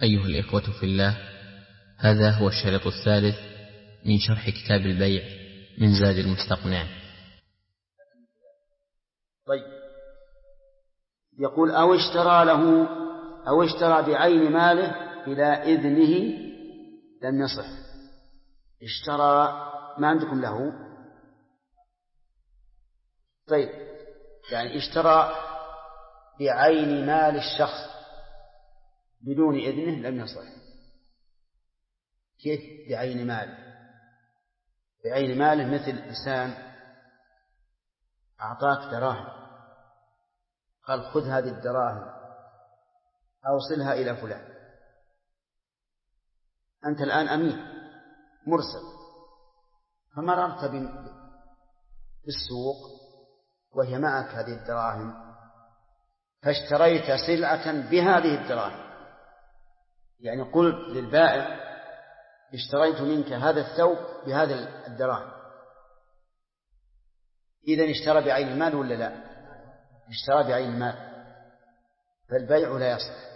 أيها الإخوة في الله، هذا هو الشريط الثالث من شرح كتاب البيع من زاد المستقنع. طيب، يقول أو اشترى بعين ماله إلى إذنه لم يصح. اشترى ما عندكم له؟ طيب، يعني اشترى بعين مال الشخص بدون إذنه لم يصح. كيف بعين ماله؟ بعين ماله مثل إنسان أعطاك دراهم، قال خذ هذه الدراهم أوصلها إلى فلان. أنت الآن أمين مرسل، فمررت بالسوق وهي معك هذه الدراهم، فاشتريت سلعة بهذه الدراهم، يعني قلت للبائع اشتريت منك هذا الثوب بهذا الدراهم. إذن اشترى بعين المال ولا لا؟ اشترى بعين المال، فالبيع لا يصح،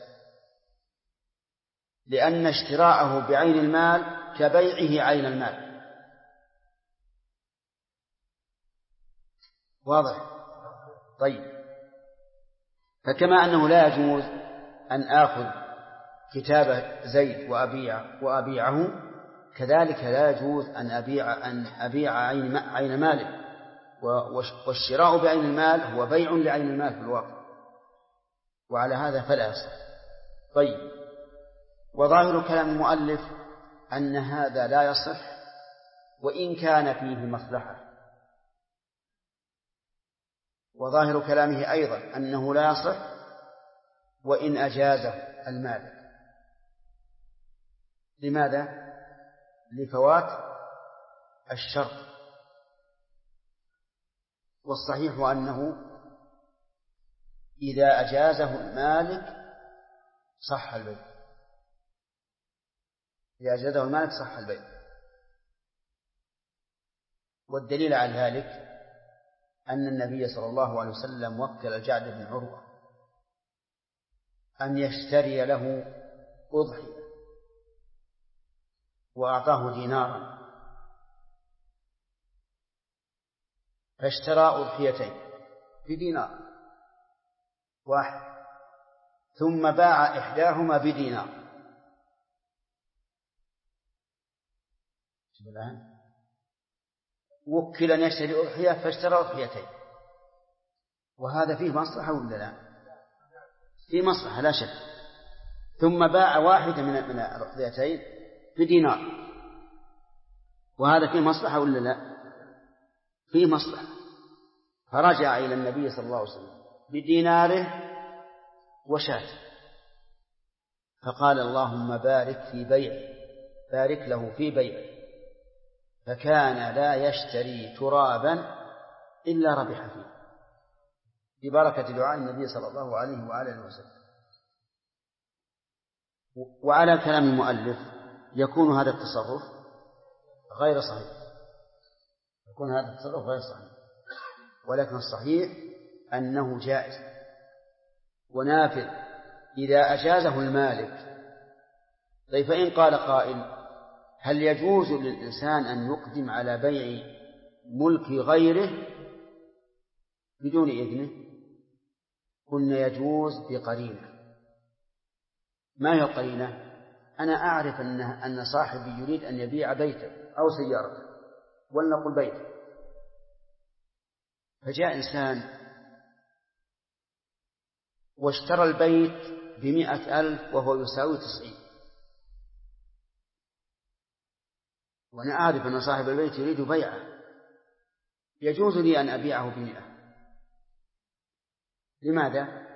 لأن اشتراءه بعين المال كبيعه عين المال. واضح؟ طيب، فكما أنه لا يجوز أن آخذ كتابة زيد وأبيعه، كذلك لا يجوز أن أبيع عين ماله، والشراء بعين المال هو بيع لعين المال في الواقع، وعلى هذا فلا يصح. طيب، وظاهر كلام المؤلف أن هذا لا يصح وإن كان فيه مصلحة، وظاهر كلامه أيضا أنه لا يصح وإن أجازه المالك. لماذا؟ لفوات الشرط، والصحيح أنه إذا أجازه المالك صح البيع. إذا أجازه المالك صح البيع. والدليل على ذلك أن النبي صلى الله عليه وسلم وكل الجعد بن عروة أن يشتري له أضحية وأعطاه دينارا، فاشترى أضحيتين بدينار واحد، ثم باع إحداهما بدينار. وكل أن يشتري أضحية فاشترى أضحيتين، وهذا فيه مصلحة ولا لا؟ فيه مصلحة لا شك. ثم باع واحدة من الأضحيتين بدينار، وهذا فيه مصلحة ولا لا؟ فيه مصلحة. فرجع إلى النبي صلى الله عليه وسلم بديناره وشاة، فقال اللهم بارك في بيعه، بارك له في بيعه، فكان لا يشتري ترابا إلا ربح فيه، ببركة دعاء النبي صلى الله عليه وآله وسلم. وعلى كلام المؤلف يكون هذا التصرف غير صحيح، يكون هذا التصرف غير صحيح، ولكن الصحيح أنه جائز ونافذ إذا أجازه المالك. طيب، فإن قال قائل هل يجوز للإنسان أن يقدم على بيع ملك غيره بدون إذنه؟ قلنا يجوز بقرينة. ما هي القرينة؟ أنا أعرف أن صاحبي يريد أن يبيع بيته أو سيارته، ولنقل بيته، فجاء إنسان واشترى البيت ب100,000 وهو يساوي 90، وأنا أعرف أن صاحب البيت يريد بيعه، يجوز لي أن أبيعه ب100. لماذا؟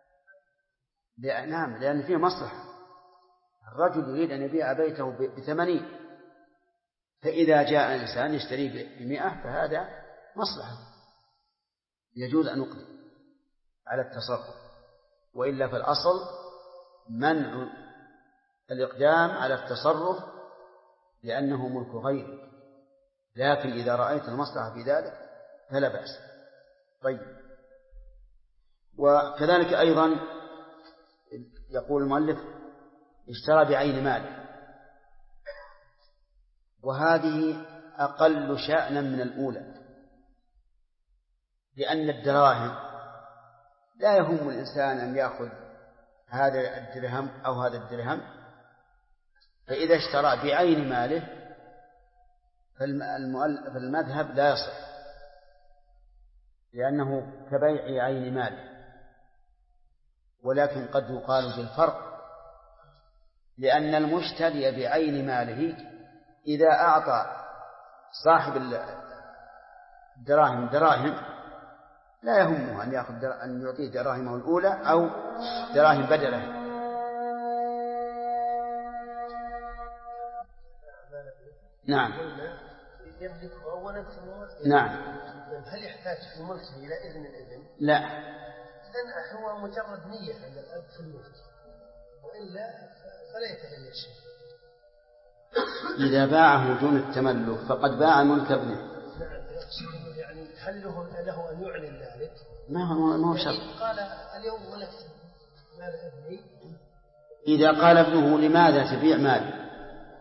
لأن فيه مصلحة. الرجل يريد أن يبيع بيته ب80، فإذا جاء إنسان يشتري ب100 فهذا مصلحة، يجوز أن نقدم على التصرف، وإلا فالأصل منع الإقدام على التصرف لأنه ملك غيرك، لكن إذا رأيت المصلحة في ذلك فلا بأس. طيب، وكذلك أيضا يقول المؤلف اشترى بعين ماله، وهذه أقل شأنا من الأولى، لأن الدراهم لا يهم الإنسان أن يأخذ هذا الدرهم أو هذا الدرهم، فإذا اشترى بعين ماله فالمذهب لا يصح، لأنه كبيع عين ماله. ولكن قد يقال بالفرق، لأن المشتري بعين ماله إذا أعطى صاحب الدراهم دراهم لا يهمه أن يعطيه دراهمه الأولى أو دراهم بدله. نعم. نعم. هل يحتاج في ملكه إلى إذن الابن؟ لا. إذن هو مجرد نية عند الأب في الملك، وإلا فلا يتغير شيء. إذا باعه دون التملك فقد باع ملك ابنه. نعم. يعني هل له أن يعلن ذلك؟ ما هو شرط. قال اليوم ملكت مال ابني. إذا قال ابنه لماذا تبيع مالي؟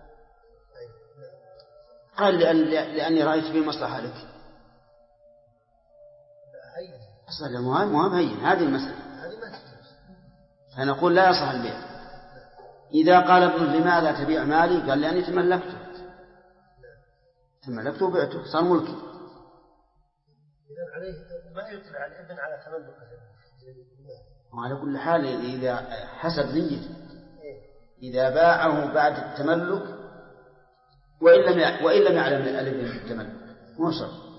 قال لأني رأيت فيه مصلحة لك. أصلا المهم هين هذه المسألة، فنقول لا يصح البيع. إذا قال ابنه لماذا تبيع مالي؟ قال لأني تملكته وبعته صار ملكي. إذن عليه ما يطلع الابن على تملكه. وعلى كل حال إذا حسب نيته، إذا باعه بعد التملك وإن لم يعلم الابن بالتملك مو شرط.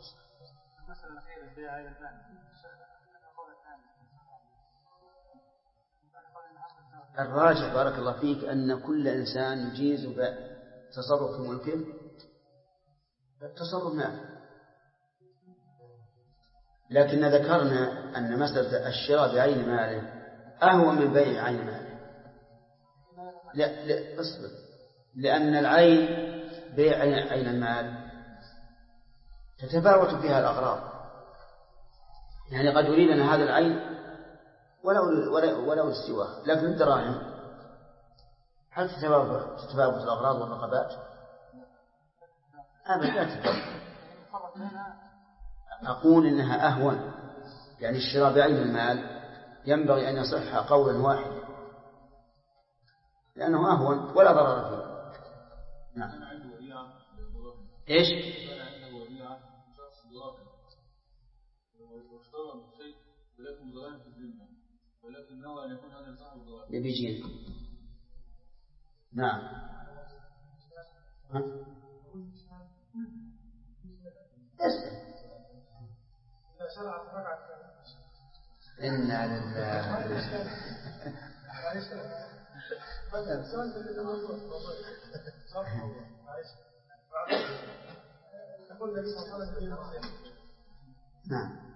الراجح بارك الله فيك أن كل إنسان يجيز تصرف في ملكه التصرف معه، لكن ذكرنا أن مسألة الشراء بعين ماله أهون من بيع عين ماله. لا اصبر، لأن العين بيع عين المال تتفاوت فيها الأغراض، يعني قد يريد أن هذا العين ولو استواه، لكن الدراهم هل تتفاوت الأغراض والرقبات؟ أبدا لا تتفاوت. أقول إنها أهون، يعني الشراء بعين المال ينبغي أن يصح قولا واحد لأنه أهون ولا ضرر فيه. نعم. إيش؟ ولكنه أن يكون هذا صاحب الضرائب يبيجين. نعم. إنا لله. نعم.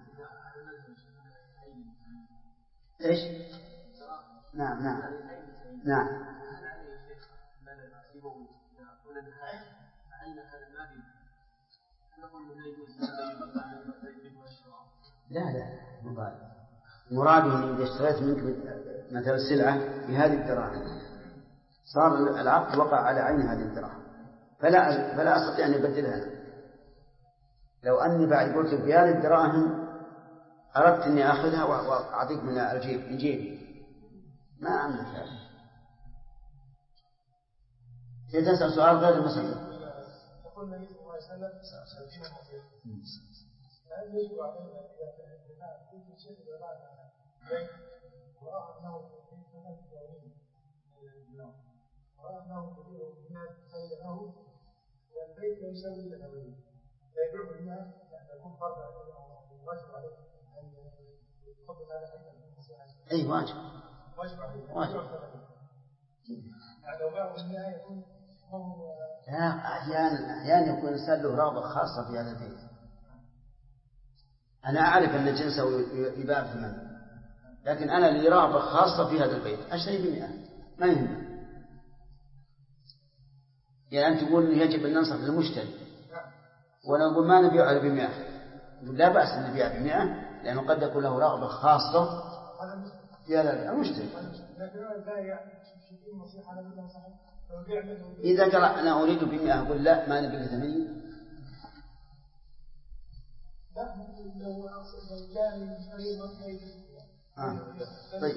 إيش؟ نعم نعم نعم. لا مراده أن إذا اشتريت منك مثل السلعة بهذه الدراهم صار العقد وقع على عين هذه الدراهم، فلا أستطيع أن أبدلها. لو أني بعد قلت بهذه الدراهم أردت أني أخذها وأعطيك من الجيب ما أملك هذا. تسأل سؤال غير المسألة. يقول النبي صلى الله عليه وسلم هل يجب علينا إذا كنت شيء بعد بيت ورأى أنه ورأى أنه كثير من خيره والبيت لا يساوي الأولين فيبيع الناس أن يكون فرض عليه واجب عليه أن يطبق هذا أيضا. أي واجب عليه يعني لو باعوا النهاية يكون أحيانا يكون الإنسان له رغبة خاصة في هذا البيت. أنا أعرف أن جنسه يباع ثمن، لكن أنا لي رغبة خاصة في هذا البيت أشتري ب100 ما يهم. يعني أنت تقول يجب أن ننصح للمشتري ونقول ما نبيع على ب100، لا بأس أن نبيع ب100 لأنه قد يكون له رغبة خاصة في هذا المشتري. لكن البائع إذا قال أنا أريد ب100 أقول لا ما نبي 80. طيب.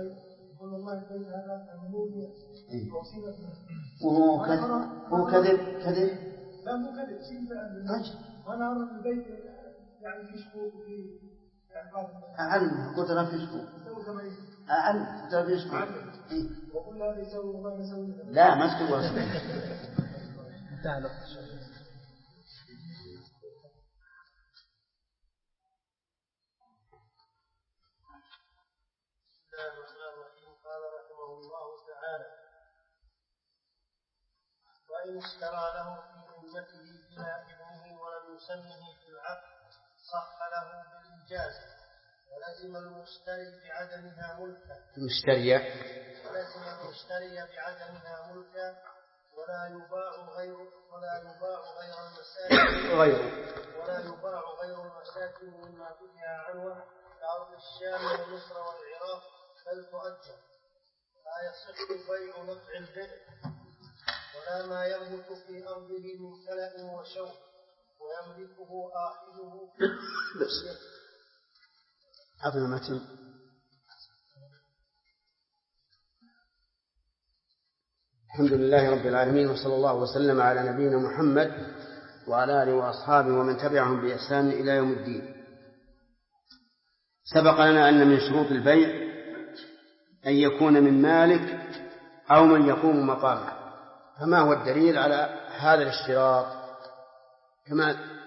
وهو كذب لا مو كذب شيء وأنا أرى البيت يعني في شكوك وفي أعلم قلت لا في شكوك أعلم قلت لا في شكوك وقل هذا يسوي وما يسوي لا ما تقول ولا شيء. قال رحمه الله تعالى: وإن اشترى له في ذمته بلا إذنه ولم يسمه في العقد صح له بالإنجاز، ولزم المشتري بعدمها ملكا ولا يباع غير المساكن مما تنهى عنه كأرض الشام ومصر والعراق بل تؤجر. لا يصح بيع نفع البئر ولا ما ينبت في أرضه من كلأ وشوك ويملكه آخذه عظم المتن. الحمد لله رب العالمين، وصلى الله وسلم على نبينا محمد وعلى آله وأصحابه ومن تبعهم بإحسان إلى يوم الدين. سبق لنا أن من شروط البيع أن يكون من مالك أو من يقوم مقامه. فما هو الدليل على هذا الاشتراط؟ كما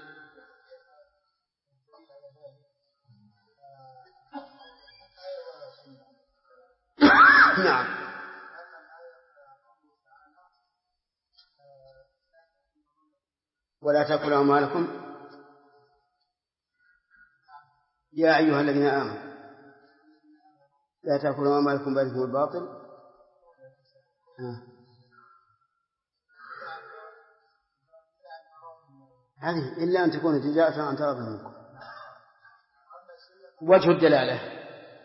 نعم. ولا تأكلوا أموالكم يا أيها الذين آمنوا لا تأكلوا أموالكم بينكم الباطل. هذه إلا أن تكون تجارة عن تراض منكم. وجه الدلالة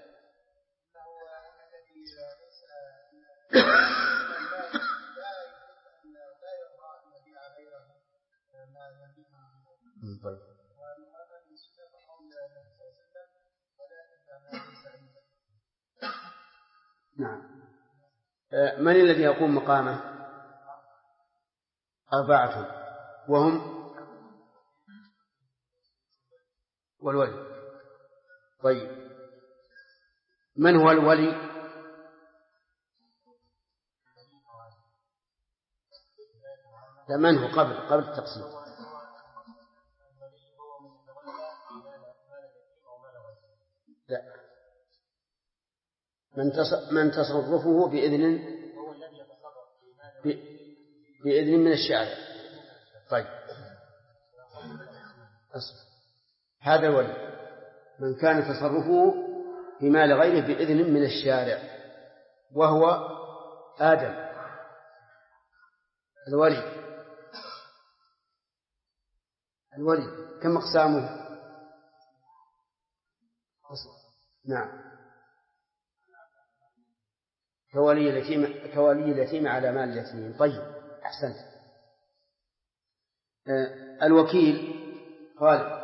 نعم. من الذي يقوم مقامه؟ 4 وهم والولي. طيب من هو الولي؟ لا، من هو قبل التقسيم؟ لا، من تصرفه بإذن من الشارع. طيب هذا الولي من كان تصرفه في مال غيره بإذن من الشارع، وهو آدم الولي. كم أقسامه؟ نعم. كولي اليتيم على مال اليتيم. طيب أحسنت. الوكيل قال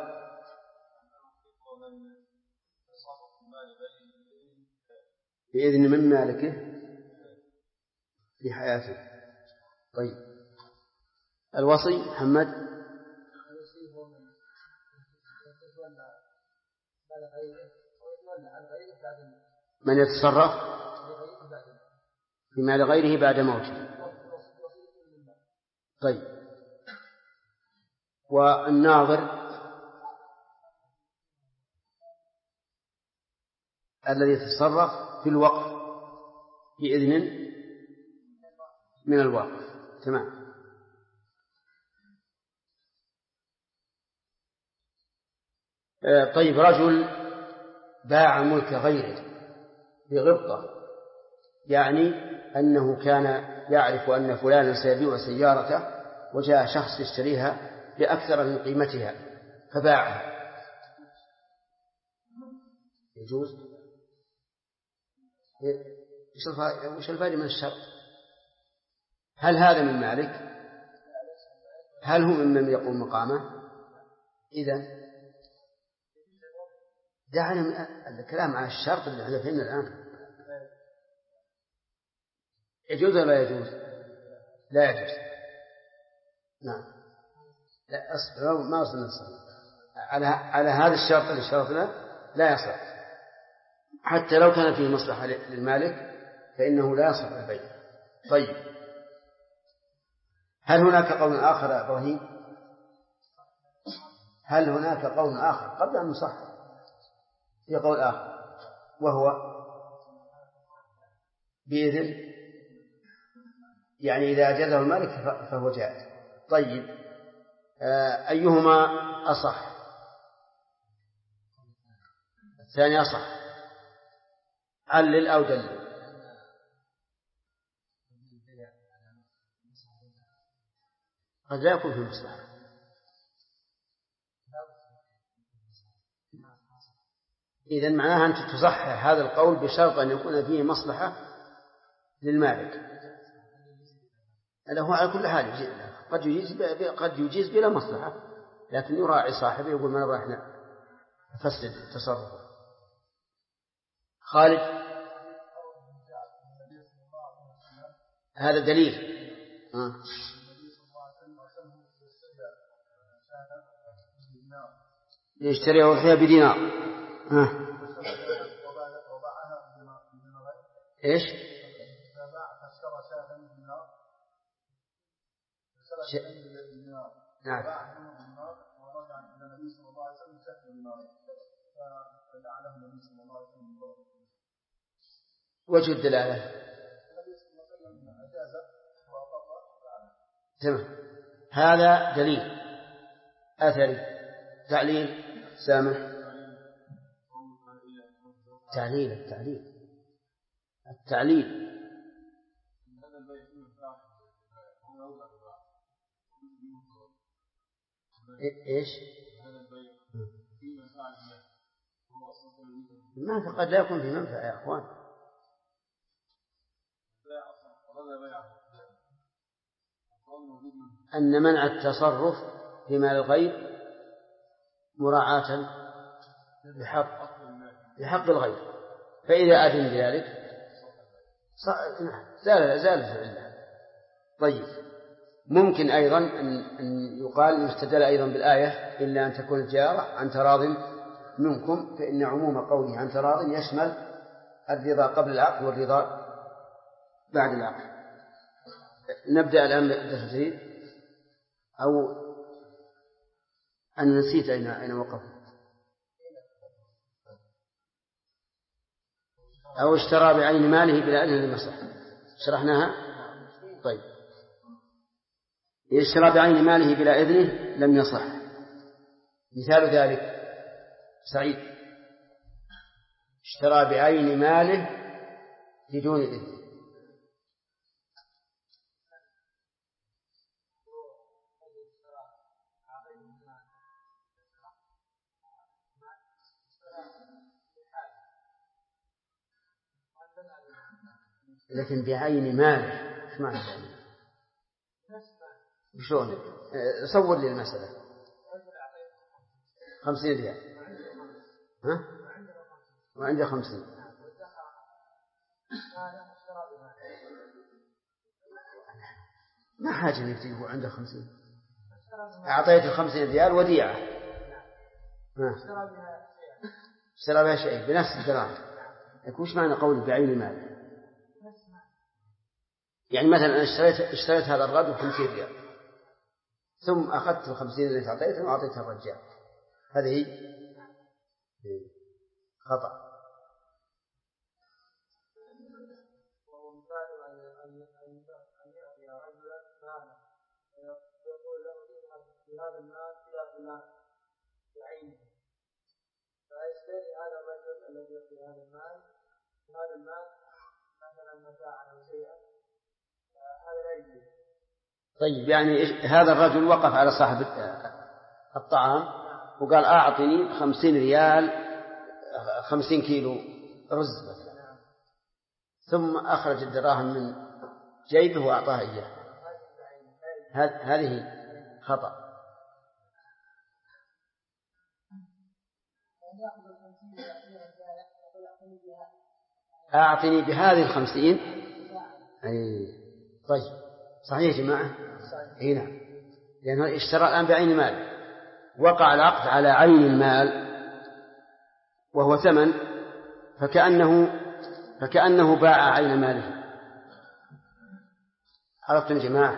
بإذن من مالكه في حياته. طيب الوصي محمد من يتصرف في مال غيره بعد موته. طيب والناظر الذي يتصرف في الوقف بإذن من الوقف. تمام. طيب رجل باع ملك غيره بغبطة، يعني أنه كان يعرف أن فلانا سيبيع سيارته وجاء شخص يشتريها بأكثر من قيمتها فباعها، يجوز؟ وش الفائدة من الشرط؟ هل هذا من مالك؟ هل هو ممن يقوم مقامه؟ إذن دعنا الكلام على الشرط اللي احنا فهمنا الآن. يجوز ولا لا يجوز؟ لا يجوز. نعم. لا أصبر، ما وصلنا على هذا الشرط اللي شرطنا لا يصح، حتى لو كان فيه مصلحة للمالك فإنه لا يصح البيع. طيب، هل هناك قول آخر يا إبراهيم؟ هل هناك قول آخر قبل أن نصح؟ في قول آخر وهو بإذن، يعني إذا أجازه المالك فهو جائز. طيب، أيهما أصح؟ الثاني أصح. علل أو دلل. قد لا يكون في مصلحة. إذن معناها أن تصحح هذا القول بشرط أن يكون فيه مصلحة للمالك. هو على كل حال قد يجيز بلا مصلحة، لكن يراعي صاحبه يقول ما نبغى احنا نفسد تصرفه. خالد، هذا دليل. يشتري أضحية بدينار. إيش؟ نعم. وجه الدلالة تمام. هذا دليل أثري. تعليل سامح. التعليل إيش؟ ما قد لا يكون في منفعة يا أخوان. أن منع التصرف في مال الغير مراعاة بحق الغير، فإذا أذن بذلك زال العلة. طيب، ممكن أيضا أن يقال يستدل أيضا بالآية إلا أن تكون التجارة عن تراض منكم، فإن عموم قوله عن تراض يشمل الرضا قبل العقد والرضا بعد العقد. نبدأ الآن بالتفسير، أو أنا نسيت أين وقف. أو اشترى بعين ماله بلا إذن لمصلحة، شرحناها. طيب، اشترى بعين ماله بلا إذنه لم يصح. مثال ذلك سعيد اشترى بعين ماله بدون إذن. لكن بعين ماله ايش معنى ذلك؟ شلون؟ صور لي المسألة. 50 ريال وعنده 50. ما حاجة انك تجيبه عنده 50. أعطيته 50 ريال وديعة، اشترى بها شيء بنفس الدراهم. يكون ايش معنى قولي بعين ماله؟ يعني مثلا أنا اشتريت هذا الرجل 50 ريال، ثم أخذت 50 اللي أعطيته وأعطيتها الرجال، هذه خطأ. هذا المال في فلان بعينه، فيشتري هذا الرجل الذي يعطي هذا المال مثلا متاعا أو شيئا، هذا لا يجوز. طيب، يعني هذا الرجل وقف على صاحب الطعام وقال أعطني 50 ريال 50 كيلو رز مثلا، ثم أخرج الدراهم من جيبه وأعطاها إياه، هذه خطأ. أعطني بهذه 50. أي طيب، صحيح يا جماعة؟ أي نعم، لأنه اشترى الآن بعين المال، وقع العقد على عين المال وهو ثمن، فكأنه باع عين ماله. عرفتم يا جماعة؟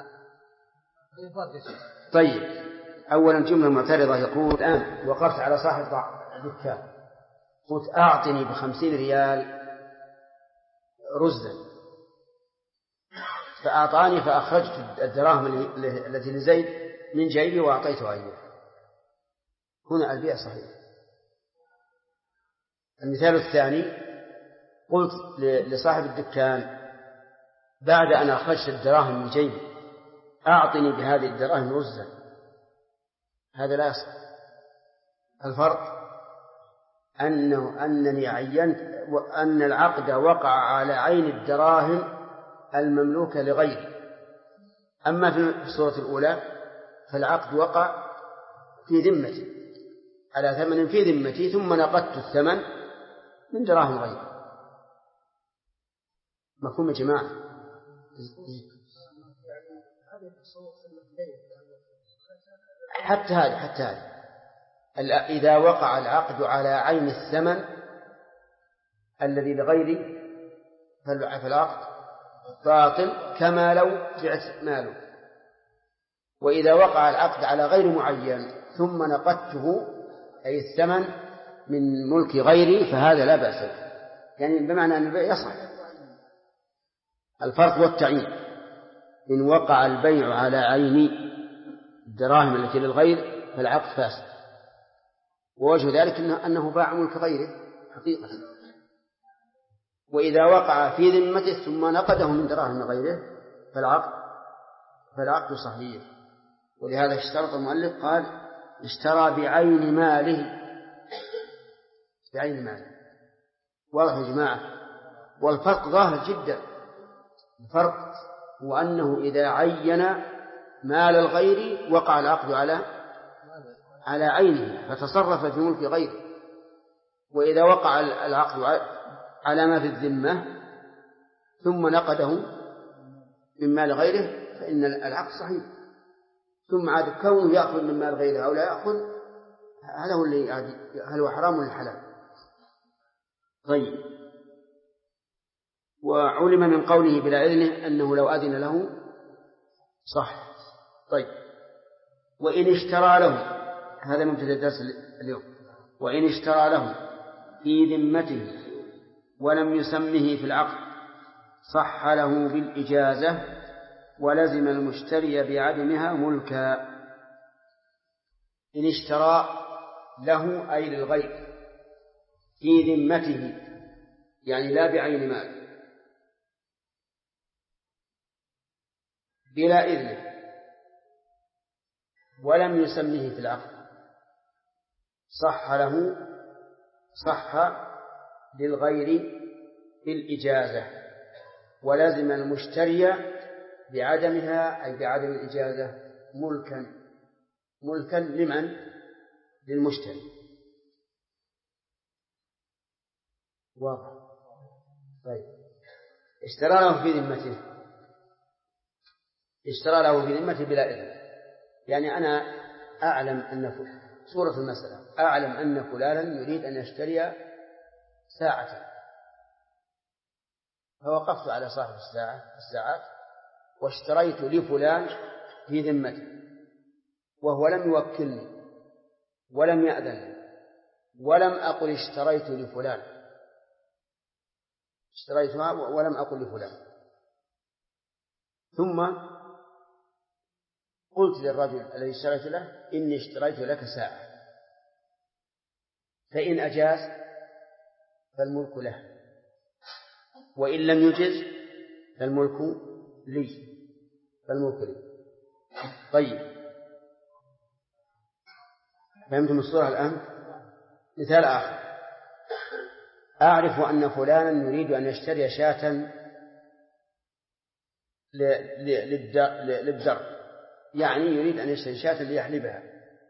طيب، أولا جملة معترضة، يقول الآن وقفت على صاحب دكان، قلت أعطني ب50 ريال رزدا، فأعطاني فأخرجت الدراهم التي لزيد من جيبي وأعطيتها إياه، هنا البيع صحيح. المثال الثاني، قلت لصاحب الدكان بعد أن أخرجت الدراهم من جيبي أعطني بهذه الدراهم رزدا، هذا لا يصح. الفرق أنني عينت وأن العقد وقع على عين الدراهم المملوكة لغيري. أما في الصورة الأولى فالعقد وقع في ذمتي على ثمن في ذمتي، ثم نقدت الثمن من دراهم غيري. مفهوم يا جماعة؟ حتى هذه إذا وقع العقد على عين الثمن الذي لغيري فالعقد باطل كما لو بعت ماله. وإذا وقع العقد على غير معين ثم نقدته أي الثمن من ملك غيري فهذا لا بأس به، يعني بمعنى أن البيع يصح. الفرق والتعيين، إن وقع البيع على عين الدراهم التي للغير فالعقد فاسد، ووجه ذلك أنه باع ملك غيره حقيقة. وإذا وقع في ذمته ثم نقده من دراهم غيره فالعقد صحيح. ولهذا اشترط المؤلف، قال اشترى بعين ماله، بعين ماله. واضح يا جماعة؟ والفرق ظاهر جدا. الفرق هو أنه إذا عين مال الغير وقع العقد على عينه فتصرف في ملك غيره. وإذا وقع العقد على ما في الذمة ثم نقده من مال غيره فإن العقد صحيح. ثم عاد كونه يأخذ من مال غيره أو لا يأخذ، هل هو حرام ولا حلال؟ طيب، وعلم من قوله بلا إذنه أنه لو أذن له صح. طيب، وإن اشترى له، هذا مبتدأ الدرس اليوم، وإن اشترى له في ذمته ولم يسمه في العقد صح له بالإجازة ولزم المشتري بعدمها ملكا. إن اشترى له أي للغير في ذمته، يعني لا بعين مال، بلا إذنه ولم يسمه في العقد صح للغير بالإجازة ولزم المشتري بعدمها أي بعدم الإجازة ملكا لمن؟ للمشتري. واضح؟ طيب، اشترى له في ذمته بلا إذن، يعني أنا أعلم أن صورة المسألة، أعلم أن فلانا يريد أن يشتري ساعة، فوقفت على صاحب الساعات واشتريت لفلان في ذمته وهو لم يوكلني ولم يأذن ولم أقل اشتريت لفلان، اشتريتها ولم أقل لفلان، ثم قلت للرجل الذي اشتريت له إني اشتريت لك ساعة، فإن أجاز فالملك له، وإن لم يجز فالملك لي. طيب، فهمتم الصورة الآن؟ مثال آخر، أعرف أن فلانا يريد أن يشتري شاة للدر، يعني يريد أن يشتري شاة ليحلبها،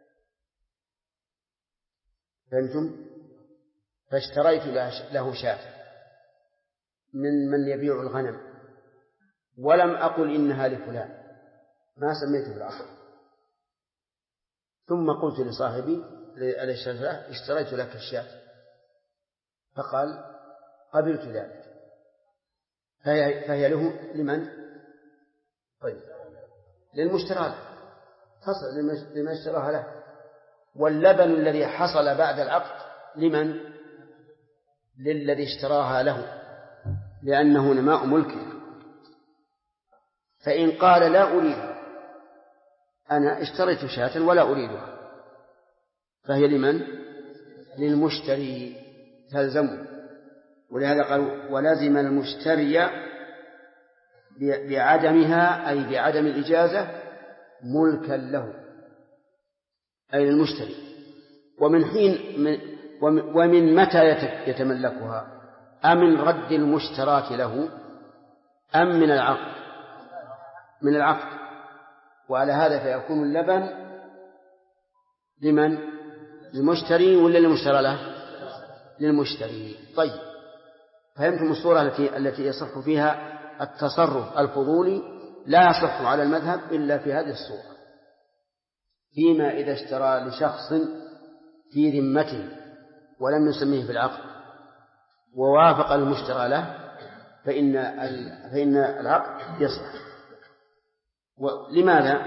فهمتم؟ فاشتريت له شاة من يبيع الغنم، ولم أقل إنها لفلان، ما سميته بالعقد، ثم قلت لصاحبي اشتريت لك الشاة، فقال قبلت ذلك، فهي له لمن؟ طيب للمشترى له، تصل لمن اشتراها له. واللبن الذي حصل بعد العقد لمن؟ للذي اشتراها له، لأنه نماء ملكه. فإن قال لا أريد، أنا اشتريت شاة ولا أريدها، فهي لمن؟ للمشتري، تلزمه. ولهذا قال ولازم المشتري بعدمها، أي بعدم الإجازة، ملكا له، أي للمشتري. ومن متى يتملكها؟ أمن رد المشتراة له أم من العقد؟ من العقد. وعلى هذا فيكون اللبن لمن؟ للمشتري ولا للمشترى له؟ للمشتري. طيب، فهمتم الصورة التي يصح فيها التصرف الفضولي؟ لا يصح على المذهب إلا في هذه الصورة، فيما إذا اشترى لشخص في ذمته ولم يسميه في العقد ووافق المشترى له، فإن العقد يصح. لماذا؟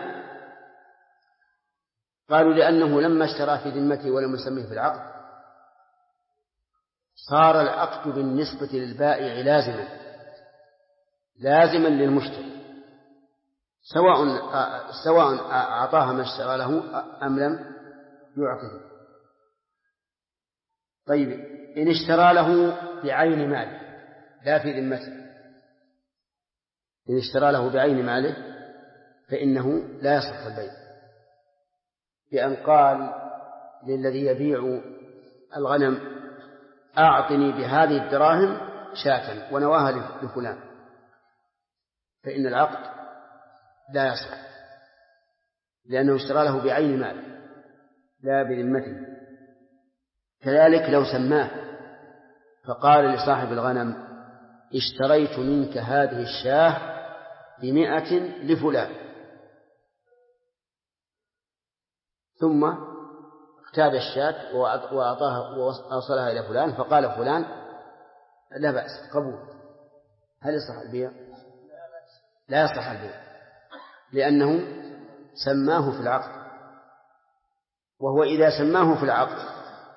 قالوا لأنه لما اشترى في ذمته ولم يسميه في العقد صار العقد بالنسبة للبائع لازما للمشتري، سواء أعطاها ما اشترى له أم لم يعطه. طيب، إن اشترى له بعين ماله لا في ذمته، إن اشترى له بعين ماله فإنه لا يصح البيع، بأن قال للذي يبيع الغنم أعطني بهذه الدراهم شاة ونواها لفلان، فإن العقد لا يصح، لأنه اشترى له بعين ماله لا بذمته. كذلك لو سماه فقال لصاحب الغنم اشتريت منك هذه الشاة ب100 لفلان، ثم اقتاد الشاة وأعطاها وأوصلها إلى فلان، فقال فلان لا بأس قبول، هل يصح البيع؟ لا يصح البيع، لأنه سماه في العقد، وهو إذا سماه في العقد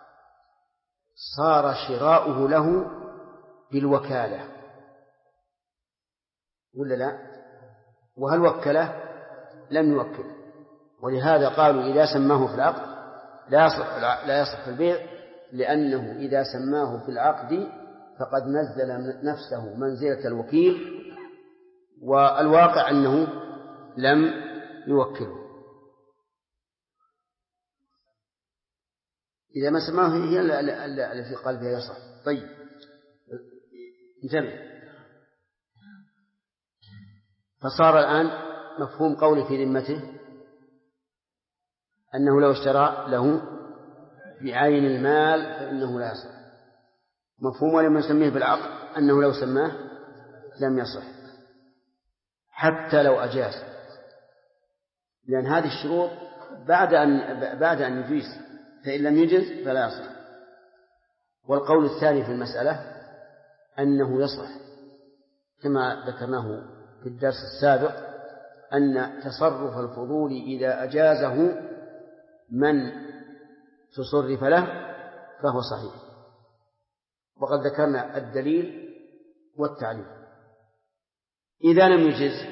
صار شراؤه له بالوكالة ولا لا؟ وهل وكله؟ لم يوكل. ولهذا قالوا إذا سماه في العقد لا يصح البيع، لأنه إذا سماه في العقد فقد نزل نفسه منزلة الوكيل، والواقع أنه لم يوكله. إذا ما سماه هي التي قال بها يصح. طيب انتبه، فصار الآن مفهوم قولي في ذمته أنه لو اشترى له بعين المال فإنه لا يصح. مفهوم ولم يسميه بالعقد أنه لو سماه لم يصح حتى لو أجاز، لأن هذه الشروط بعد أن يجيز، فإن لم يجز فلا يصح. والقول الثاني في المسألة أنه يصح كما ذكرناه في الدرس السابق، أن تصرف الفضول إذا أجازه من تصرف له فهو صحيح، وقد ذكرنا الدليل والتعليل. إذا لم يجز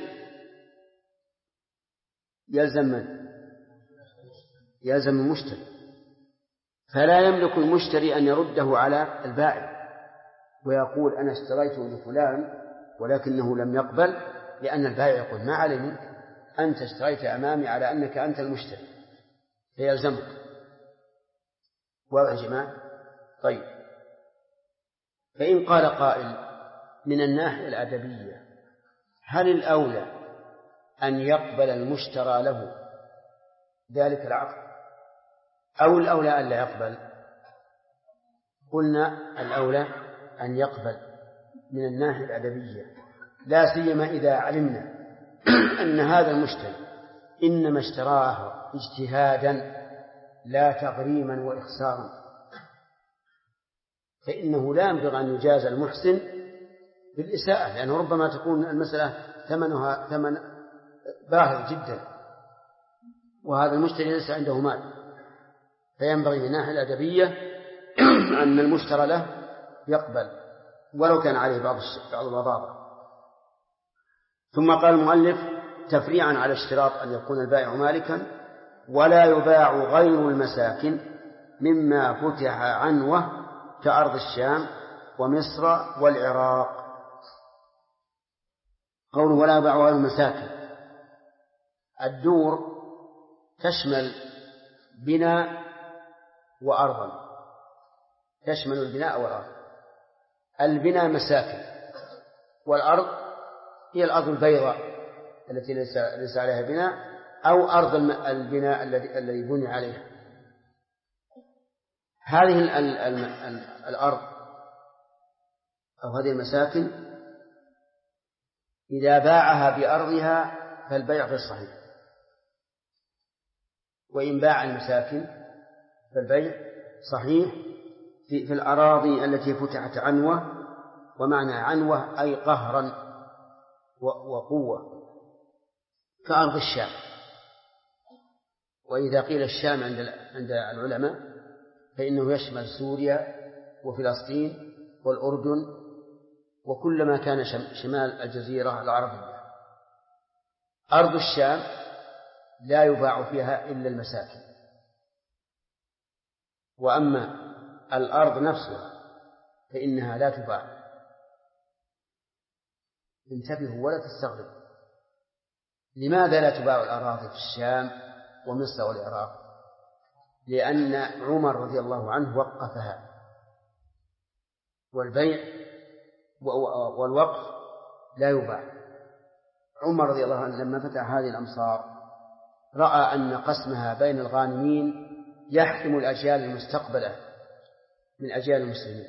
يلزم من؟ يلزم المشتري، فلا يملك المشتري أن يرده على البائع ويقول أنا اشتريته لفلان ولكنه لم يقبل، لأن البائع يقول ما علي منك، أنت اشتريت أمامي على أنك أنت المشتري، فيلزمك. واضح يا جماعة؟ طيب، فإن قال قائل من الناحية الأدبية هل الأولى أن يقبل المشترى له ذلك العقد أو الأولى أن لا يقبل؟ قلنا الأولى أن يقبل من الناحية الأدبية، لا سيما إذا علمنا أن هذا المشتري إنما اشتراه اجتهادا لا تغريما وإخسارا، فإنه لا ينبغي أن يجازى المحسن بالإساءة، لأنه ربما تكون المسألة ثمنها ثمن باهظ جدا وهذا المشتري ليس عنده مال، فينبغي من الناحية الأدبية أن المشترى له يقبل ولو كان عليه بعض الرضاضة. ثم قال المؤلف تفريعا على اشتراط أن يكون البائع مالكا ولا يباع غير المساكن مما فتح عنوه كأرض الشام ومصر والعراق. قوله ولا يباع غير المساكن، الدور تشمل بناء وأرضا، تشمل البناء والأرض. البناء مساكن، والأرض هي الأرض البيضاء التي ليس عليها بناء، أو أرض البناء الذي بني عليها. هذه الأرض أو هذه المساكن إذا باعها بأرضها فالبيع غير صحيح، وإن باع المساكن فالبيع صحيح في الأراضي التي فتحت عنوة، ومعنى عنوة أي قهرا وقوة، كأرض الشام. وإذا قيل الشام عند العلماء فإنه يشمل سوريا وفلسطين والأردن وكل ما كان شمال الجزيرة العربية. أرض الشام لا يباع فيها إلا المساكن، وأما الأرض نفسها فإنها لا تباع. انتبهوا ولا تستغربوا، لماذا لا تباع الأراضي في الشام ومصر والعراق؟ لأن عمر رضي الله عنه وقفها، والبيع والوقف لا يباع. عمر رضي الله عنه لما فتح هذه الأمصار رأى أن قسمها بين الغانمين يحكم الأجيال المستقبلة من أجيال المسلمين،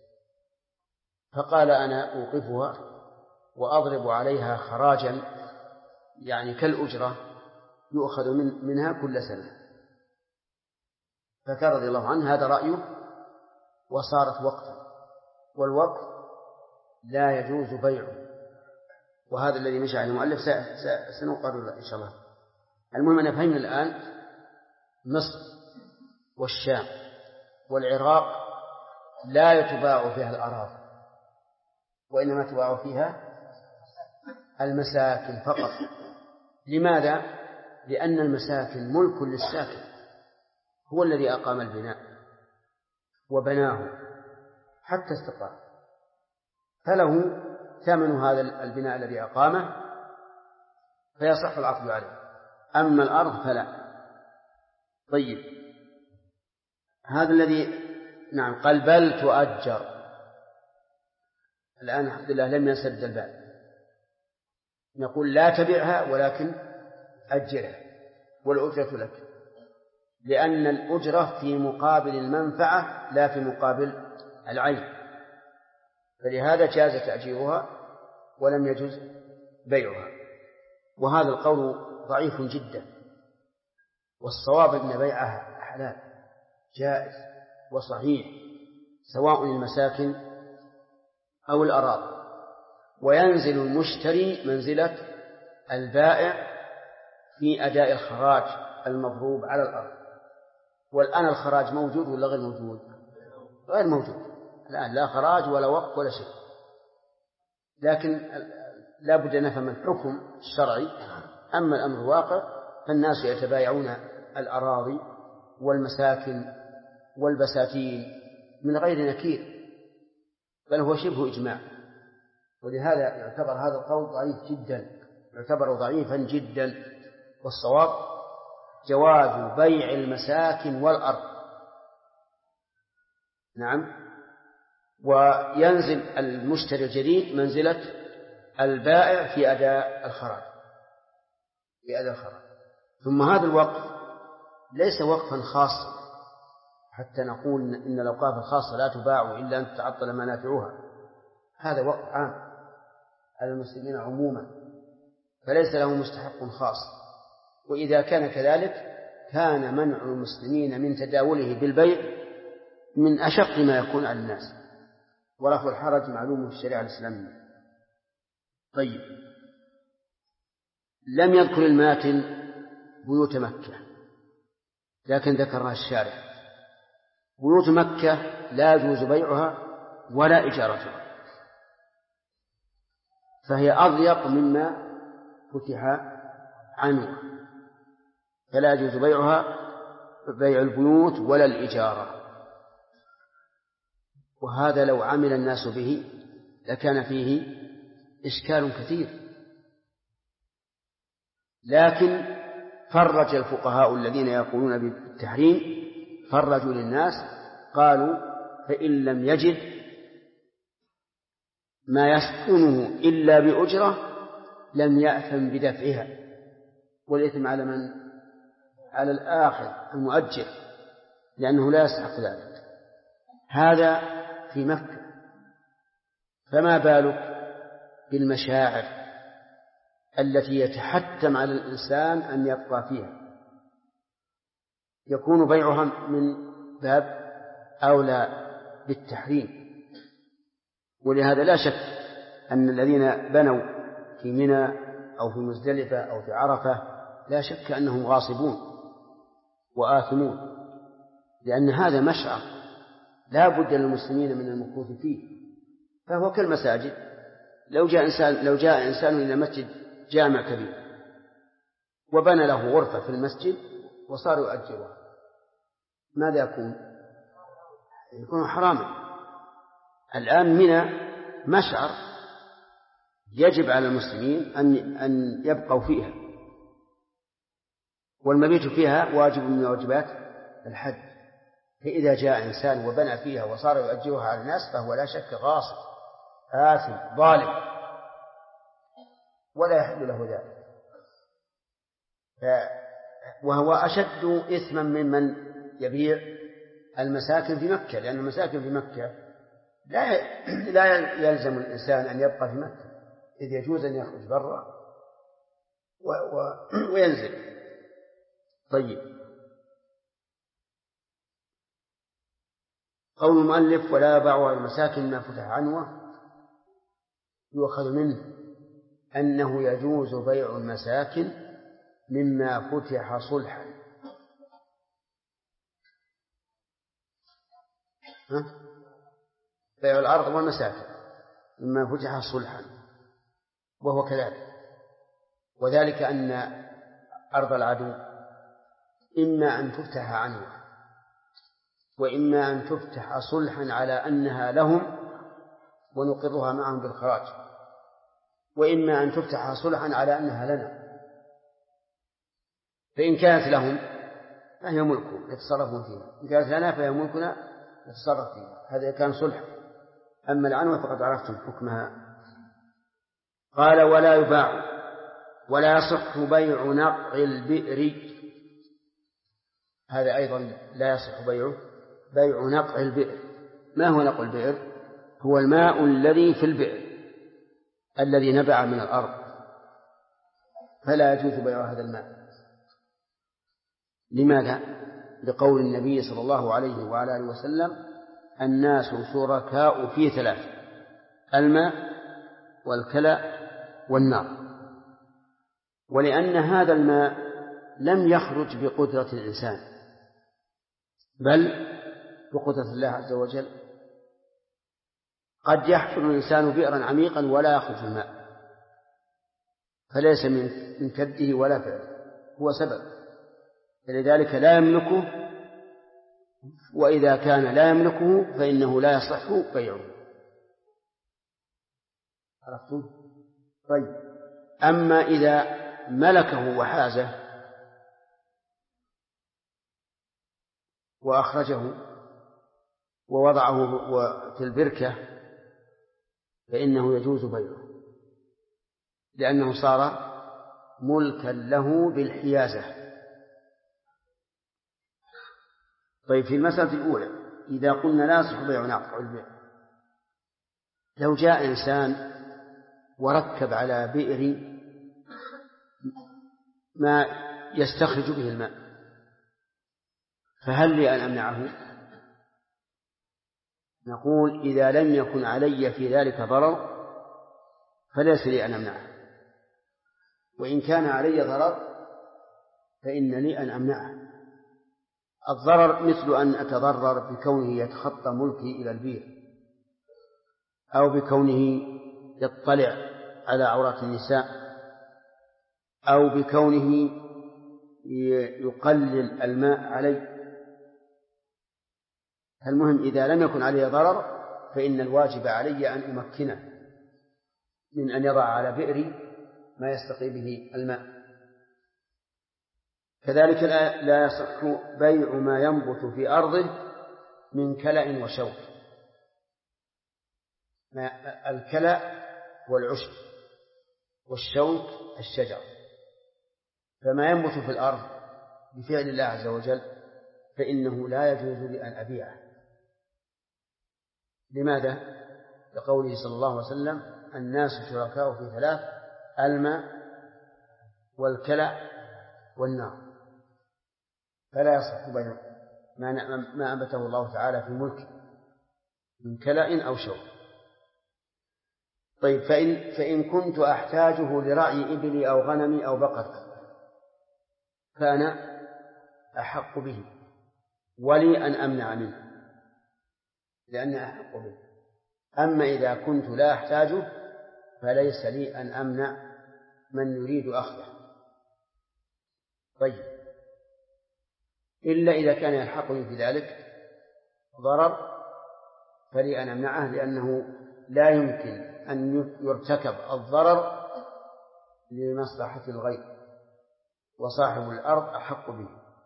فقال أنا أوقفها وأضرب عليها خراجا يعني كالأجرة يؤخذ منها كل سنة. فكان رضي الله عنه هذا رأيه وصارت وقفا، والوقف لا يجوز بيعه، وهذا الذي مشى عليه المؤلف سنقرر إن شاء الله. المهم أن فهمنا الآن مصر والشام والعراق لا يتباع فيها الأراضي، وإنما تباع فيها المساكن فقط. لماذا؟ لأن المساكن ملك للساكن، هو الذي أقام البناء وبناه حتى استقام، فله ثمن هذا البناء الذي أقامه فيصح العقد عليه. أما الأرض فلا. طيب، هذا الذي نعم قال بل تؤجر. الآن الحمد لله لم يسد الباب، نقول لا تبعها ولكن أجرها والأجرة لك، لأن الأجرة في مقابل المنفعة لا في مقابل العين، فلهذا جاز تأجيرها ولم يجوز بيعها. وهذا القول ضعيف جدا، والصواب أن بيعها حلال جائز وصحيح سواء المساكن أو الأراضي، وينزل المشتري منزلة البائع في أداء الخراج المضروب على الأرض. والآن الخراج موجود ولا غير موجود؟ غير موجود الآن، لا خراج ولا وقف ولا شيء، لكن لا بد أن نفهم الحكم الشرعي. أما الأمر الواقع فالناس يتبايعون الأراضي والمساكن والبساتين من غير نكير، بل هو شبه إجماع، ولهذا يعتبر هذا القول ضعيف جدا، يعتبر ضعيفا جدا. والصواب جواز بيع المساكن والأرض. نعم، وينزل المشتري الجديد منزلة البائع في أداء الخراج. ثم هذا الوقف ليس وقفا خاصا حتى نقول إن الأوقاف الخاصة لا تباع إلا أن تتعطل منافعها. هذا وقف عام على المسلمين عموما، فليس له مستحق خاص. وإذا كان كذلك كان منع المسلمين من تداوله بالبيع من أشق ما يكون على الناس، ورفع الحرج معلوم في الشريعة الإسلامية. طيب، لم يذكر الماتن بيوت مكة، لكن ذكرها الشارع. بيوت مكة لا يجوز بيعها ولا إجارتها، فهي أضيق مما فتح عنه، فلا يجوز بيعها بيع البيوت ولا الإجارة. وهذا لو عمل الناس به لكان فيه إشكال كثير، لكن فرج الفقهاء الذين يقولون بالتحريم فرجوا للناس، قالوا فإن لم يجد ما يسكنه إلا بأجرة لم يأثم بدفعها، والإثم على من؟ على الآخر المؤجر، لأنه لا يستحق ذلك. هذا في مكة، فما بالك بالمشاعر التي يتحتم على الإنسان أن يبقى فيها؟ يكون بيعها من باب أولى بالتحريم. ولهذا لا شك أن الذين بنوا في منى أو في مزدلفة أو في عرفة لا شك أنهم غاصبون وآثمون، لأن هذا مشعر لا بد للمسلمين من المكوث فيه، فهو كالمساجد. لو جاء إنسان إلى مسجد جامع كبير وبنى له غرفة في المسجد وصار يؤجرها، ماذا يكون؟ يكون حراما. الآن منى مشعر يجب على المسلمين أن يبقوا فيها، والمبيت فيها واجب من واجبات الحج. فإذا جاء إنسان وبنى فيها وصار يؤجرها على الناس فهو لا شك غاصب آثم ظالم، ولا يحل له ذلك. وهو أشد إثما ممن يبيع المساكن في مكة، لأن المساكن في مكة لا يلزم الإنسان أن يبقى في مكة، إذ يجوز أن يخرج برا وينزل. طيب، قول المؤلف ولا يباع المساكن ما فتح عنوة، يؤخذ منه أنه يجوز بيع المساكن مما فتح صلحا. بيع الأرض والمساكن مما فتح صلحا، وهو كذلك. وذلك أن أرض العدو إما أن تفتح عنوة، وإما أن تفتح صلحا على أنها لهم ونقرها معهم بالخراج، وإما أن تفتح صلحا على أنها لنا. فإن كانت لهم فهي ملكهم يتصرفون فيها، إن كانت لنا فهي ملكنا نتصرف فيها. هذا كان صلح. أما العنوة فقد عرفتم حكمها. قال ولا يباع ولا يصح بيع نقع البئر، هذا أيضا لا يصح بيع نقع البئر. ما هو نقع البئر؟ هو الماء الذي في البئر الذي نبع من الأرض، فلا يجوز بيع هذا الماء. لماذا؟ لقول النبي صلى الله عليه وعلى آله وسلم الناس شركاء في ثلاث: الماء والكلى والنار. ولأن هذا الماء لم يخرج بقدرة الإنسان بل بقدرة الله عز وجل. قد يحفر الإنسان بئرا عميقا ولا يخرج الماء، فليس من كده ولا فعله، هو سبب، فلذلك لا يملكه. وإذا كان لا يملكه فإنه لا يصح بيعه. عرفتم؟ طيب، أما إذا ملكه وحازه وأخرجه ووضعه في البركة فإنه يجوز بيعه، لأنه صار ملكا له بالحيازة. طيب في المسألة الأولى إذا قلنا لا يصح بيع ناقع البيع، لو جاء إنسان وركب على بئر ما يستخرج به الماء، فهل لي أن أمنعه؟ نقول إذا لم يكن علي في ذلك ضرر فليس لي أن أمنعه، وإن كان علي ضرر فإن لي أن أمنعه. الضرر مثل أن أتضرر بكونه يتخطى ملكي إلى البير، أو بكونه يطلع على عورات النساء، أو بكونه يقلل الماء علي. المهم إذا لم يكن عليه ضرر فإن الواجب علي أن أمكنه من أن يضع على بئري ما يستقي به الماء. كذلك لا يصح بيع ما ينبت في أرضه من كلأ وشوك. الكلأ والعشب والشوك الشجر، فما ينبت في الأرض بفعل الله عز وجل فإنه لا يجوز لي أن أبيعه. لماذا؟ لقوله صلى الله عليه وسلم الناس شركاء في ثلاث: الماء والكلأ والنار. فلا يصح بيع ما أنبته الله تعالى في ملكه من كلأ أو شوك. طيب فإن كنت أحتاجه لرعي إبلي أو غنمي أو بقر فأنا أحق به ولي أن أمنع منه لأني أحق به. أما إذا كنت لا أحتاجه فليس لي أن أمنع من يريد أخذه. طيب إلا إذا كان يلحقني في ذلك ضرر فلي أن أمنعه، لأنه لا يمكن أن يرتكب الضرر لمصلحة الغير، وصاحب الأرض أحق به.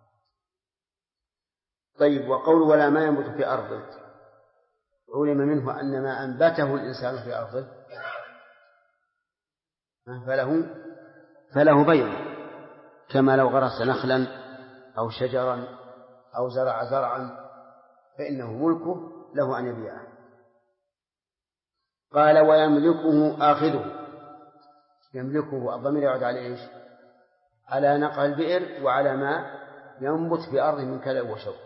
طيب وقول ولا ما ينبت في أرضه، علم منه أن ما أنبته الإنسان في أرضه فله بيع، كما لو غرس نخلا أو شجرا أو زرع زرعا فإنه ملكه له أن يبيعه. قال ويملكه آخذه. يملكه الضمير يعود على إيش؟ على نقع البئر وعلى ما ينبت في أرضه من كلأ وشوك.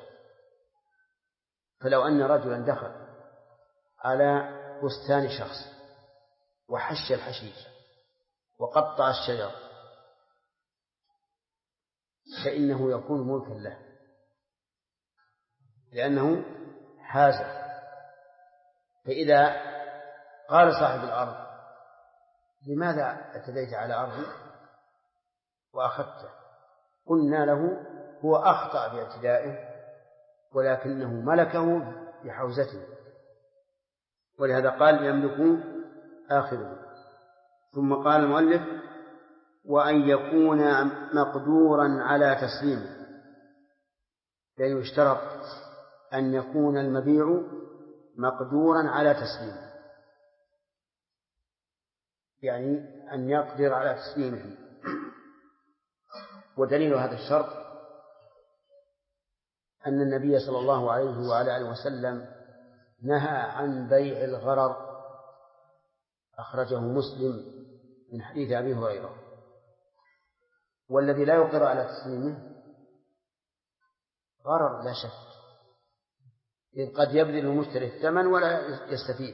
فلو أن رجلا دخل على بستان شخص وحش الحشيش وقطع الشجر فإنه يكون ملكا له، لأنه حازه. فإذا قال صاحب الأرض لماذا اعتديت على أرضي وأخذته؟ قلنا له هو أخطأ باعتدائه ولكنه ملكه بحوزته، ولهذا قال يملك آخره. ثم قال المؤلف وأن يكون مقدورا على تسليمه، يعني يشترط أن يكون المبيع مقدورا على تسليمه، يعني أن يقدر على تسليمه. ودليل هذا الشرط أن النبي صلى الله عليه وعلى آله وسلم نهى عن بيع الغرر، أخرجه مسلم من حديث أبي هريرة. والذي لا يقدر على تسليمه غرر لا شك، إذ قد يبذل المشتري الثمن ولا يستفيد.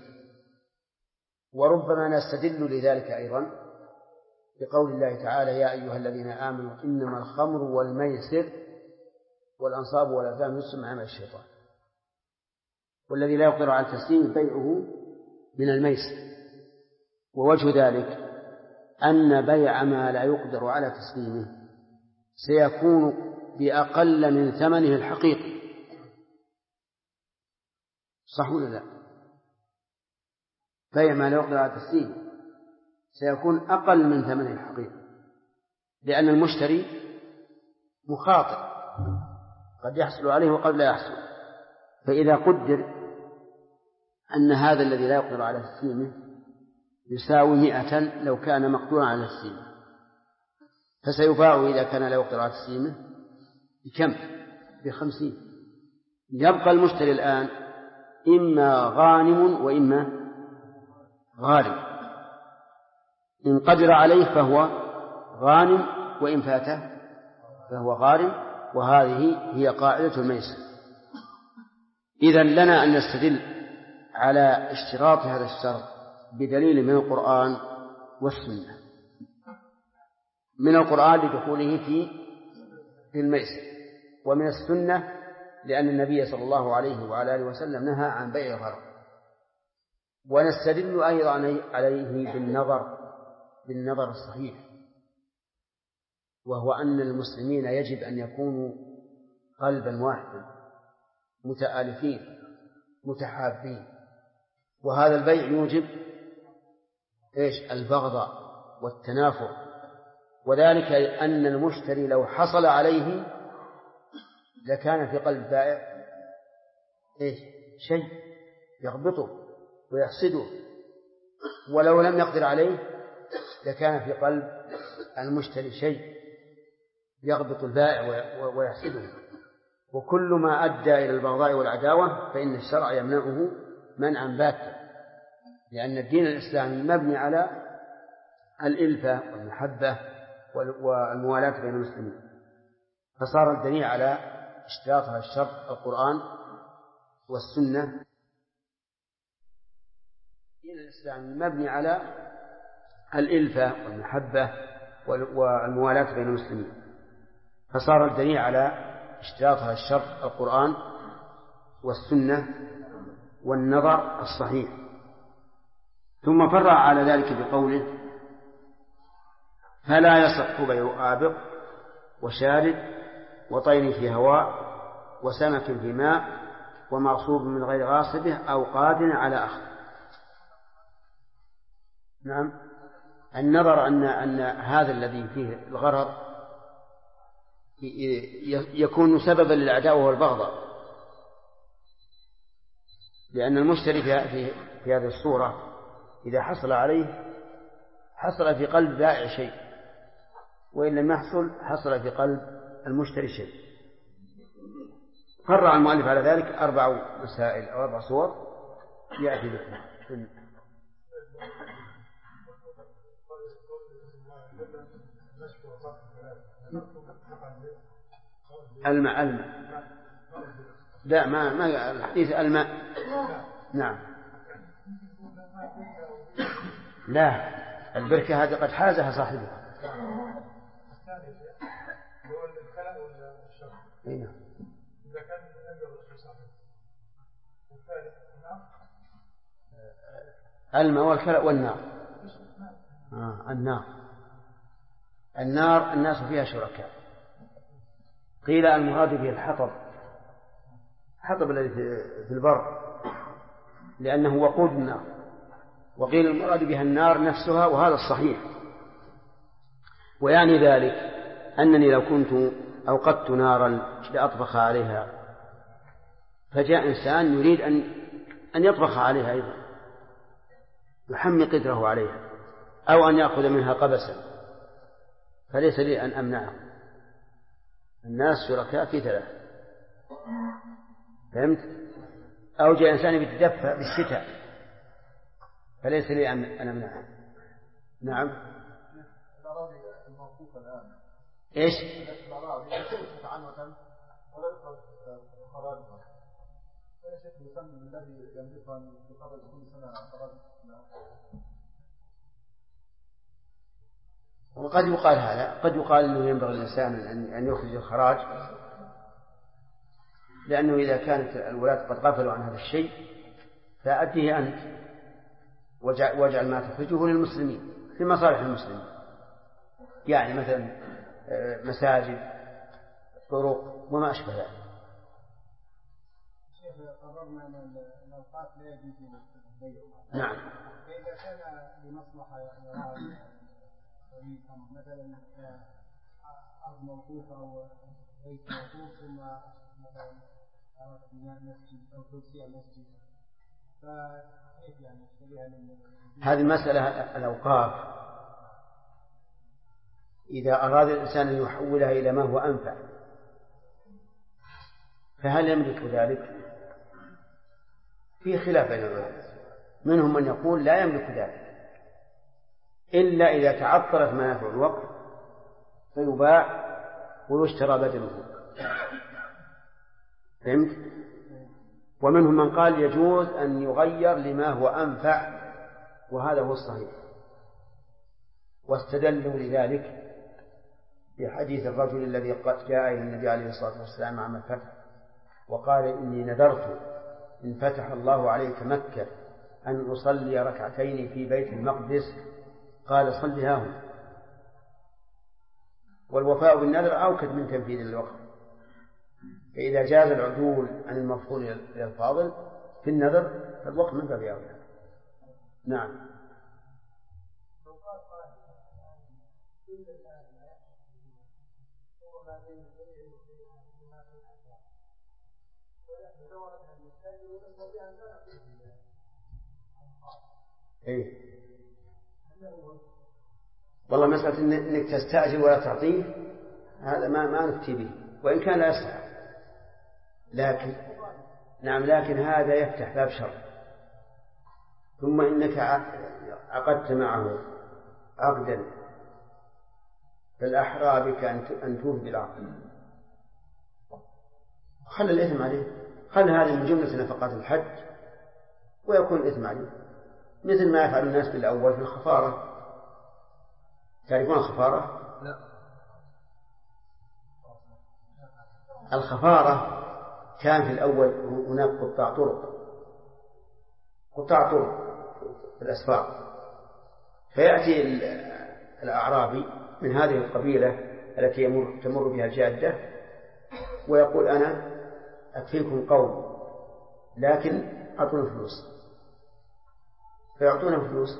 وربما نستدل لذلك أيضا بقول الله تعالى يا أيها الذين آمنوا إنما الخمر والميسر والأنصاب والأزلام رجس من عمل الشيطان. والذي لا يقدر على تسليم بيعه من الميسر. ووجه ذلك أن بيع ما لا يقدر على تسليمه سيكون بأقل من ثمنه الحقيقي، صح ولا لا؟ بيع ما لا يقدر على تسليمه سيكون أقل من ثمنه الحقيقي، لأن المشتري مخاطر، قد يحصل عليه وقد لا يحصل. فإذا قدر أن هذا الذي لا يقدر على تسليمه يساوي 100 لو كان مقدورا على تسليمه، فسيباع إذا كان لا يقدر على تسليمه بكم؟ ب50. يبقى المشتري الآن إما غانم وإما غارم. إن قدر عليه فهو غانم، وإن فاته فهو غارم. وهذه هي قاعدة الميسر. إذن لنا أن نستدل على اشتراط هذا الشرط بدليل من القرآن والسنة. من القرآن لدخوله في الميسر، ومن السنة لأن النبي صلى الله عليه وعلى آله وسلم نهى عن بيع الغرر. ونستدل أيضا عليه بالنظر الصحيح، وهو أن المسلمين يجب أن يكونوا قلبا واحدا متآلفين متحابين، وهذا البيع يوجب البغضاء والتنافر. وذلك أن المشتري لو حصل عليه لكان في قلب البائع شيء يغبطه ويحسده، ولو لم يقدر عليه لكان في قلب المشتري شيء يغبط البائع ويحسده. وكل ما أدى إلى البغضاء والعداوة فإن الشرع يمنعه منعا باتا، لأن الدين الإسلامي مبني على الإلفة والمحبة والموالاة بين المسلمين. فصار الدليل على اشتراط هذا الشرط القرآن والسنة. الدين الإسلامي مبني على الإلفة والمحبة والموالاة بين المسلمين. فصار الدليل على اشتراط هذا الشرط القرآن والسنة والنظر الصحيح. ثم فرع على ذلك بقوله: فلا يصح بيع آبق وشارد وطير في هواء وسمك في ماء ومغصوب من غير غاصبه أو قادر على أخذ. نعم، النظر أن هذا الذي فيه الغرر يكون سببا للعداوة والبغضاء، لأن المشتري في هذه الصورة إذا حصل عليه حصل في قلب بائع شيء، وإن لم يحصل حصل في قلب المشتري شيء. فرع المؤلف على ذلك 4 مسائل أو 4 صور يأتي بها. الماء لا، ما الحديث الماء. نعم، لا، البركة هذه قد حازها صاحبها. الماء والكلأ والنار. النار الناس فيها شركاء. قيل المراد به الحطب الذي في البر لأنه وقود النار، وقيل المراد بها النار نفسها، وهذا الصحيح. ويعني ذلك أنني لو كنت أوقدت نارا لأطبخ عليها فجاء إنسان يريد أن يطبخ عليها أيضا، يحمي قدره عليها، أو أن يأخذ منها قبسا، فليس لي أن أمنعه. الناس شركاء في 3. فهمت؟ أو جاء إنسان يتدفى بالشتاء فليس لي أن أمنعه. نعم. الأراضي الموقوفة الآن إيش؟ الأراضي تتعنوة ولا يفرض خراجها، فلا شك يسمى الذي يملكها بقدر كل سنة خراج. وقد يقال هذا، قد يقال أنه ينبغي الإنسان أن يخرج الخراج، لأنه إذا كانت الولاة قد غفلوا عن هذا الشيء فأديه أنت، واجعل ما تخرجه للمسلمين في مصالح المسلمين، يعني مثلا مساجد، طرق وما أشبه ذلك. قررنا أن الأوقات لا يجوز البيع. نعم. إذا كان لمصلحة مثلا أرض موقوفة أو بيت موقوف ثم مثلا بناء مسجد أو توسيع مسجد هذه المسألة الأوقاف إذا أراد الإنسان أن يحولها إلى ما هو أنفع فهل يملك ذلك؟ في خلاف بين العلماء، منهم من يقول لا يملك ذلك إلا إذا تعطلت منافع الوقف فيباع ويشترى بدله. فهمت؟ ومنهم من قال يجوز أن يغير لما هو أنفع، وهذا هو الصحيح. واستدلوا لذلك بحديث الرجل الذي جاء إلى النبي عليه الصلاة والسلام عام الفتح وقال إني نذرت إن فتح الله عليك مكة أن أصلي ركعتين في بيت المقدس، قال صلها هنا. والوفاء بالنذر أوكد من تنفيذ الوقف، فإذا جاز العدول عن المفضول إلى الفاضل في النذر فالوقف من باب أولى. نعم. إيه؟ والله مسألة إنك تستعجل ولا تعطيه هذا ما نفتي به، وإن كان لا يسعى، لكن هذا يفتح باب شر. ثم إنك عقدت معه عقدا فالأحرى بك أن توفي العقد. خل الإثم عليه، خل هذه من جملة نفقات الحج ويكون الإثم عليه، مثل ما يفعل الناس بالأول في الخفارة. تعرفون الخفارة؟ لا. الخفارة كان في الأول هناك قطاع طرق في الأسفار، فيأتي الأعرابي من هذه القبيلة التي تمر بها الجادة ويقول أنا أكفيكم قوم لكن أعطونا فلوس، فيعطونه فلوس.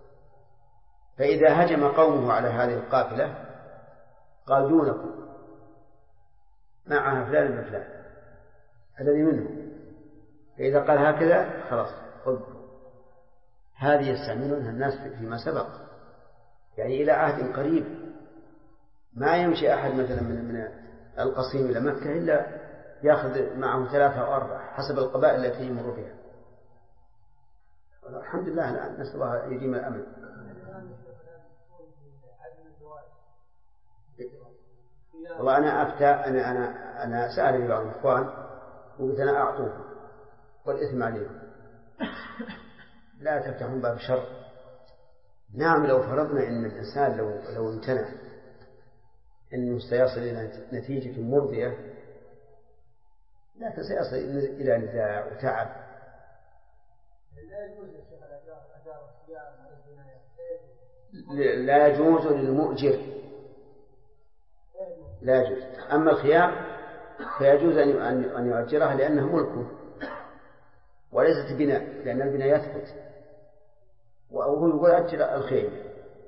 فإذا هجم قومه على هذه القافلة قال دونكم معها فلان بن فلان الذي منه، فإذا قال هكذا خلاص خذوا. هذه يستعملونها الناس فيما سبق، يعني إلى عهد قريب ما يمشي أحد مثلا من القصيم إلى مكة إلا يأخذ معه 3 أو 4 حسب القبائل التي يمر بها. الحمد لله، نسأل الله يديم الأمن. والله أنا أفتى أنا سألني بعض الإخوان وقلت أنا أعطوه والإثم عليهم، لا تفتحون باب الشر. نعم، لو فرضنا أن الإنسان لو امتنع أنه سيصل إلى نتيجة مرضية، لكن سيصل إلى نزاع وتعب. لا يجوز للمؤجر، لا يجوز. أما الخيار فيجوز أن يؤجرها لأنه ملكه وليست بناء، لأن البناء يثبت وهو يقول أجر الخير.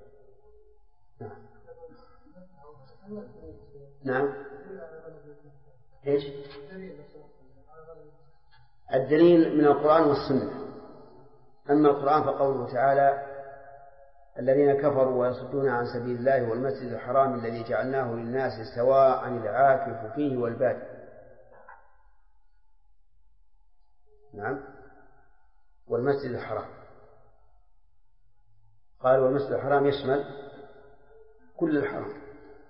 نعم. إيش الدليل؟ من القرآن والسنة. أما القرآن فقوله تعالى الذين كفروا ويصدون عن سبيل الله والمسجد الحرام الذي جعلناه للناس سواء العاكف فيه والباد. نعم، والمسجد الحرام، قال والمسجد الحرام يشمل كل الحرام.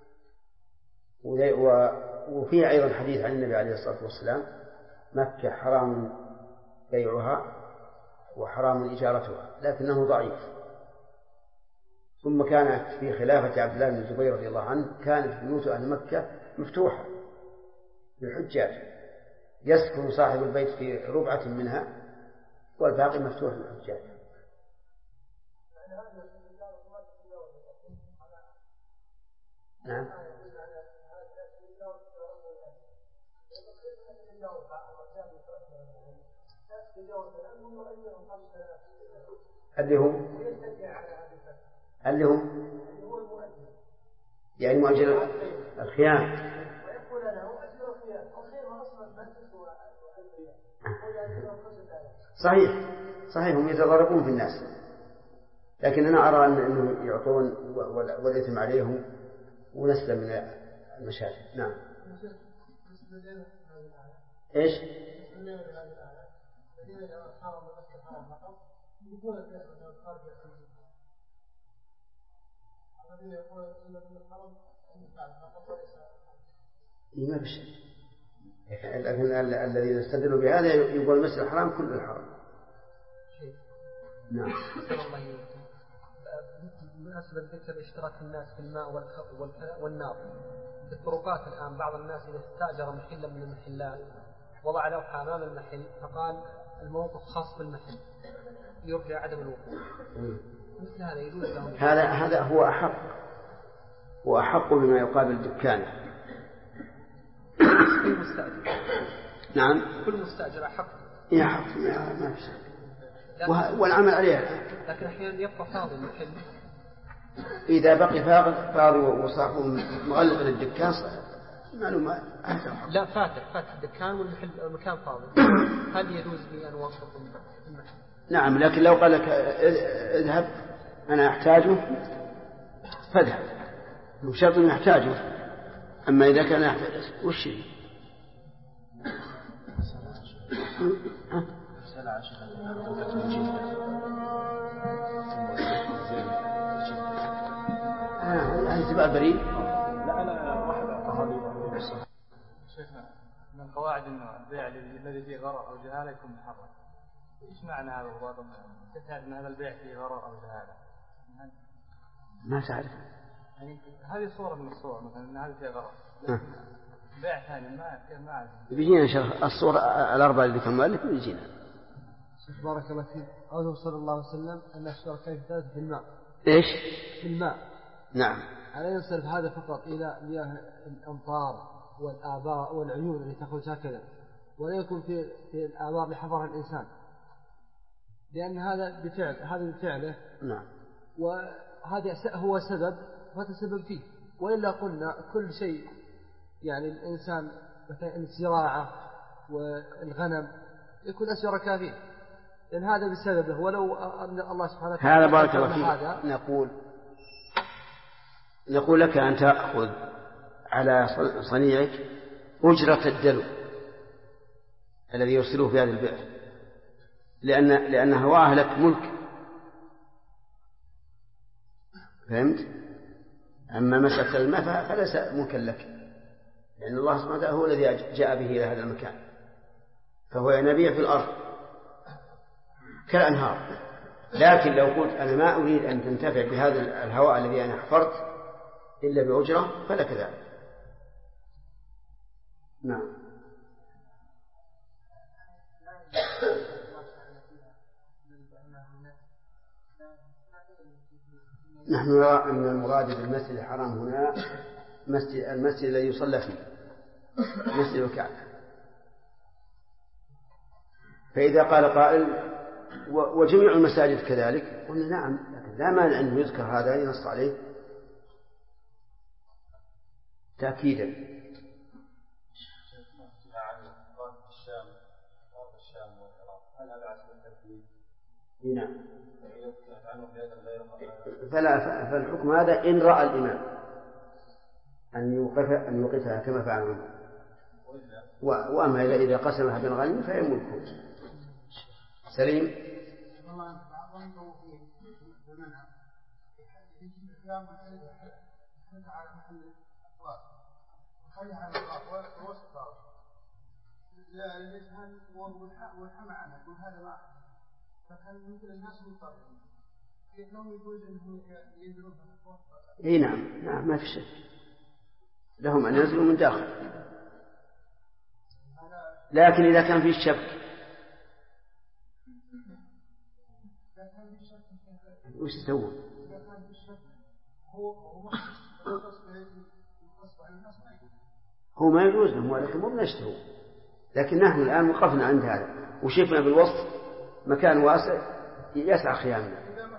وفيه أيضا حديث عن النبي عليه الصلاة والسلام مكة حرام بيعها وحرام إجارتها، لكنه ضعيف. ثم كانت في خلافة عبد الله بن الزبير رضي الله عنه كانت بيوت أهل مكة مفتوحة للحجاج، يسكن صاحب البيت في ربعة منها والباقي مفتوح للحجاج. نعم. اللي هم يعني مؤجر الخيام. صحيح هم يتضاربون في الناس، لكن أنا أرى أنه يعطون والإثم عليهم ونسلم من المشاكل. نعم. إيش؟ ما بشيء، لكن الذين يستدلوا بهذا يقول المسجد الحرام كل الحرام. نعم. بالنسبة لذكر اشتراك الناس في الماء والنار في الطرقات الآن، بعض الناس إذا استأجر محلا من المحلات وضع لوحة أمام المحل فقال الموقف خاص بالمحل يرجع عدم الوقوف، مثل هذا يجوز لهم؟ هذا هو أحق بما يقابل دكانه. كل مستأجر. نعم. كل مستأجر أحق. يحق ما في شيء. والعمل عليها. لكن أحيانا يبقى فاضي المحل. إذا بقي فاضي وصاحبه مغلق للدكان معلومة أحسن. لا فاتح الدكان والمكان فاضي. هل يجوز لي أن أوقف المحل؟ نعم، لكن لو قال لك اذهب أنا أحتاجه فاذهب، وشرط أن يحتاجه. أما إذا كان يحتاج وش انتباه بريد. لا واحد أعطاها شيخنا من قواعد البيع الذي فيه غرر أو جهالة يكون محرم. إيش معنى هذا الوضع؟ كيف تعرف أن هذا البيع فيه غرر أو جهالة؟ ما تعرف. يعني هذه صورة من الصور مثلا أن هذا فيه غرر. بيع ثاني ما أعرف. بيجينا شيخ الصورة الأربعة اللي كان مؤلف بيجينا. شيخ بارك الله فيك. قوله صلى الله عليه وسلم أن الشركاء في الماء. إيش؟ في الماء. نعم. ألا ينصرف هذا فقط إلى مياه الأمطار والآبار والعيون التي تخرج هكذا، ولا يكون في الآبار لحضر الإنسان، لأن هذا بفعله. نعم. وهذا هو سبب فتسبب فيه، وإلا قلنا كل شيء يعني الإنسان مثلا الزراعة والغنم يكون شركاء فيه، لأن هذا بسببه. ولو أن الله سبحانه وتعالى هذا بارك الله فيك نقول لك أن تأخذ على صنيعك أجرة الدلو الذي يرسله في هذا البئر، لأن هواه لك ملك. فهمت؟ أما مسألة الماء فليس ملكا لك، لأن الله سبحانه وتعالى هو الذي جاء به إلى هذا المكان، فهو ينبيع في الأرض كالأنهار. لكن لو قلت أنا ما أريد أن تنتفع بهذا الهواء الذي أنا حفرت إلا بأجرة فلك ذلك. نعم. نحن نرى أن المراد بالمسجد الحرام هنا المسجد الذي يصلى فيه، مسجد الكعبة. فإذا قال قائل وجميع المساجد كذلك، قلنا نعم، لكن لا مانع أن يذكر هذا ينص عليه تأكيدا. نعم. فالحكم هذا إن رأى الإمام أن يوقفها كما فعل عمر، وأما إذا قسمها بالغنم فهي ملكه. سليم. والحمى عنه يقول هذا ما فكان مثل الناس مضطرين لأنهم يقول أنهم ينزلون. إيه نعم ما في شك، لهم أن ينزلوا من داخل. لكن إذا كان فيه شك وش يسوون؟ هو ما يجوز لهم، ولكن مو بنشتهوا. لكن نحن الآن وقفنا عند هذا وشفنا بالوسط مكان واسع يسع خيامنا.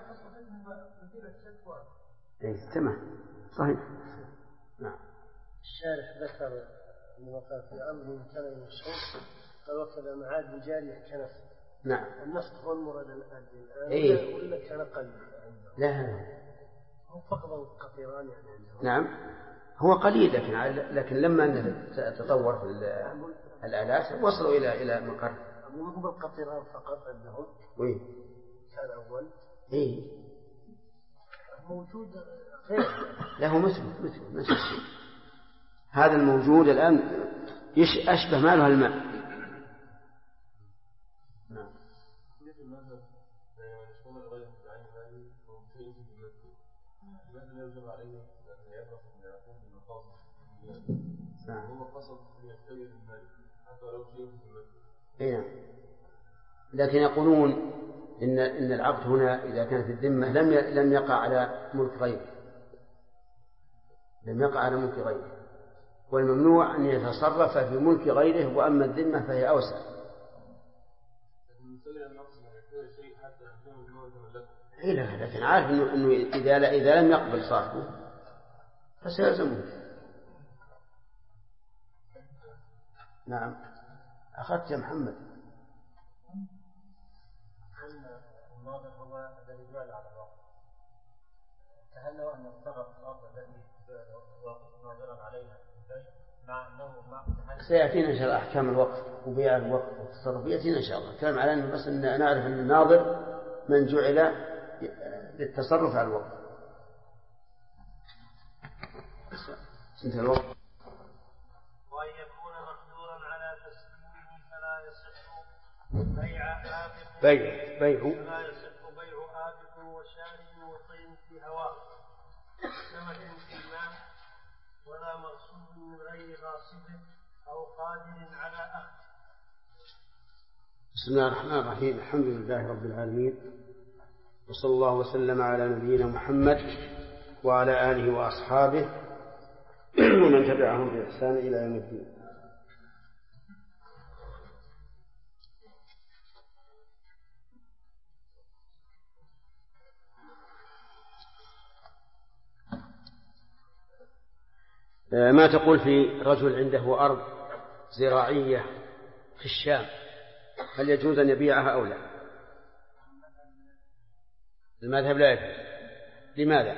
إيه تمام صحيح. نعم. الشارح ذكر أنه في أمر كان يشوف وكذا معاد بجارية كنفط. نعم. النفط هو المراد الآن إيه؟ ولا كان قليل؟ لا هو فقط القطيران يعني عندهم. نعم هو قليل، لكن لما تطور في الآلات وصلوا إلى مقر. مو هو القطيران فقط عندهم. وين كان أول. إيه موجود غير. له مثل نفس الشيء. هذا الموجود الآن أشبه ماله الماء. نعم. نعم. لكن يقولون إن العقد هنا إذا كان في الذمة لم يقع على ملك غيره، والممنوع أن يتصرف في ملك غيره، وأما الذمة فهي أوسع. لكن عارف إنه إذا لم يقبل صاحبه فسيلزمه. نعم. أخذت يا محمد. الناظر هو الذي جعل على الوقت، فهل لو أن الطرف الآخر الذي ناظرا عليها مع أنه سيأتينا إن شاء الله أحكام الوقف وبيع الوقف والتصرف، يأتينا إن شاء الله كلام على أنه بس أن نعرف أن الناظر من جعل للتصرف على الوقف. انتهى الوقت. وأن يكون مقدورا على تسليمه فلا يصح فلا يصح بيع آبق وشارب وطين في هواء سمك في الماء، ولا مغصوب من غير غاصب أو قادر على أخذ. بسم الله الرحمن الرحيم. الحمد لله رب العالمين، وصلى الله وسلم على نبينا محمد وعلى آله وأصحابه ومن تبعهم بإحسان إلى يوم الدين. ما تقول في رجل عنده أرض زراعية في الشام، هل يجوز أن يبيعها أو لا؟ المذهب لا يجوز. لماذا؟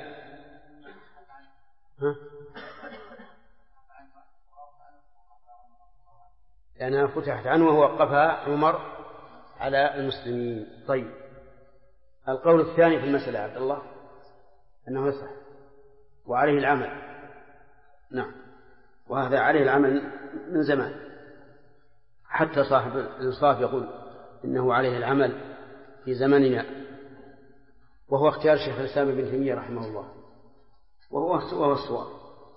لأنها فتحت عنه ووقفها عمر على المسلمين. طيب، القول الثاني في المسألة عبد الله أنه يصح وعليه العمل. نعم، وهذا عليه العمل من زمان، حتى صاحب الإنصاف يقول إنه عليه العمل في زمننا، وهو اختيار شيخ الإسلام ابن تيمية رحمه الله، وهو الصواب.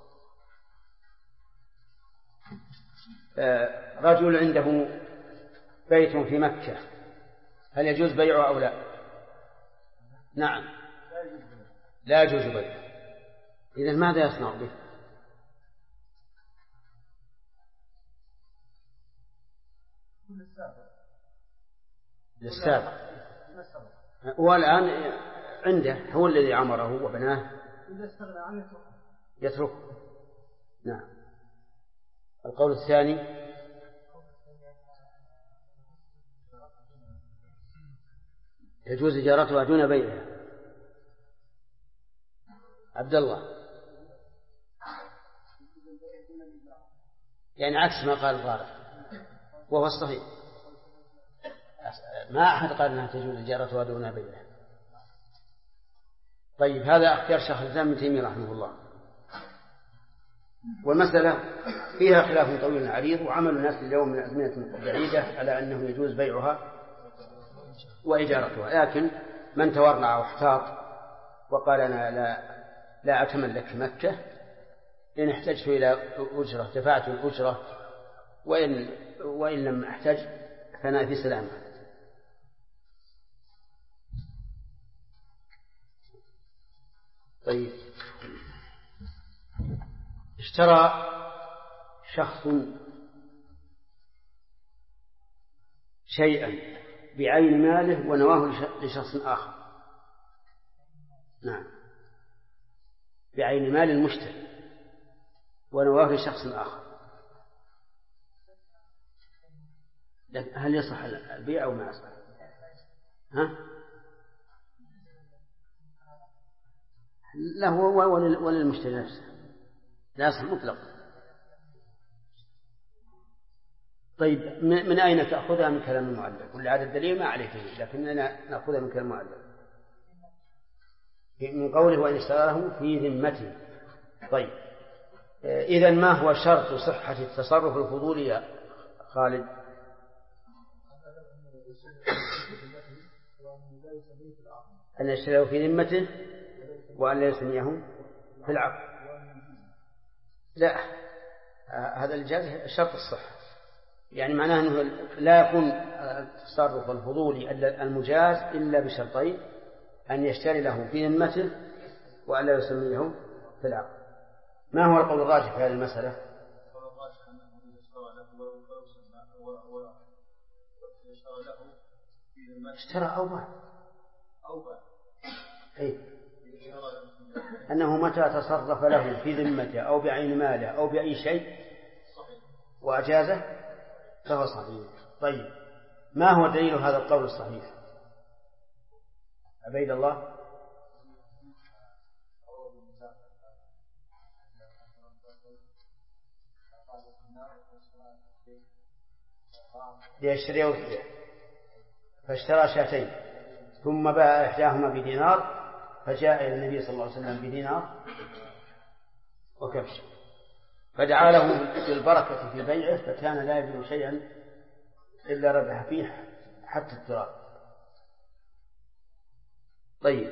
رجل عنده بيت في مكة، هل يجوز بيعه أو لا؟ نعم، لا يجوز بيعه. إذن ماذا يصنع به؟ للسابق. هو الآن عنده، هو الذي عمره وبناه، يتركه. نعم. القول الثاني يجوز إجارتها دون بيعها. عبد الله، يعني عكس ما قال طارق، وهو الصحيح. ما أحد قال أنها تجوز إجارتها دون بيعها. طيب، هذا اختيار شيخ الإسلام ابن تيمية رحمه الله، والمسألة فيها خلاف طويل عريض، وعمل الناس اليوم من أزمنة بعيدة على أنه يجوز بيعها وإجارتها. لكن من تورع واحتاط وقال أنا لا أتملك في مكة، إن احتجت إلى أجرة دفعت الأجرة، وإن لم أحتج فأنا في سلامة. طيب، اشترى شخص شيئا بعين ماله ونواه لشخص آخر. نعم، بعين مال المشتري ونواه لشخص آخر. لكن هل يصح البيع أو ما يصح؟ ها؟ لا، هو وللمشتري نفسه، لا يصح مطلقا. طيب من أين تأخذها؟ من كلام المؤلف، واللي هذا الدليل ما عليه فيه، لكننا نأخذها من كلام المؤلف من قوله وإن اشتراه في ذمته. طيب إذن ما هو شرط صحة التصرف الفضولي يا خالد؟ أن يشتريه في ذمته وأن لا يسميه في العقد. لا، هذا الجاز شرط الصحة، يعني معناه أنه لا يكون التصرف الفضولي المجاز إلا بشرطين: أن يشتري له في ذمته وأن لا يسميه في العقد. ما هو القول الراجح في هذه المسألة؟ اشترى أو باع أنه متى تصرف له في ذمته أو بعين ماله أو بأي شيء وأجازه فهو صحيح. طيب ما هو دليل هذا القول الصحيح عبيد الله؟ ليشتريه فاشترى شاتين ثم باع إحداهما بدينار، فجاء إلى النبي صلى الله عليه وسلم بدينار وكبش، فدعا له بالبركة في بيعه، فكان لا يجد شيئا إلا ربح فيه حتى التراب. طيب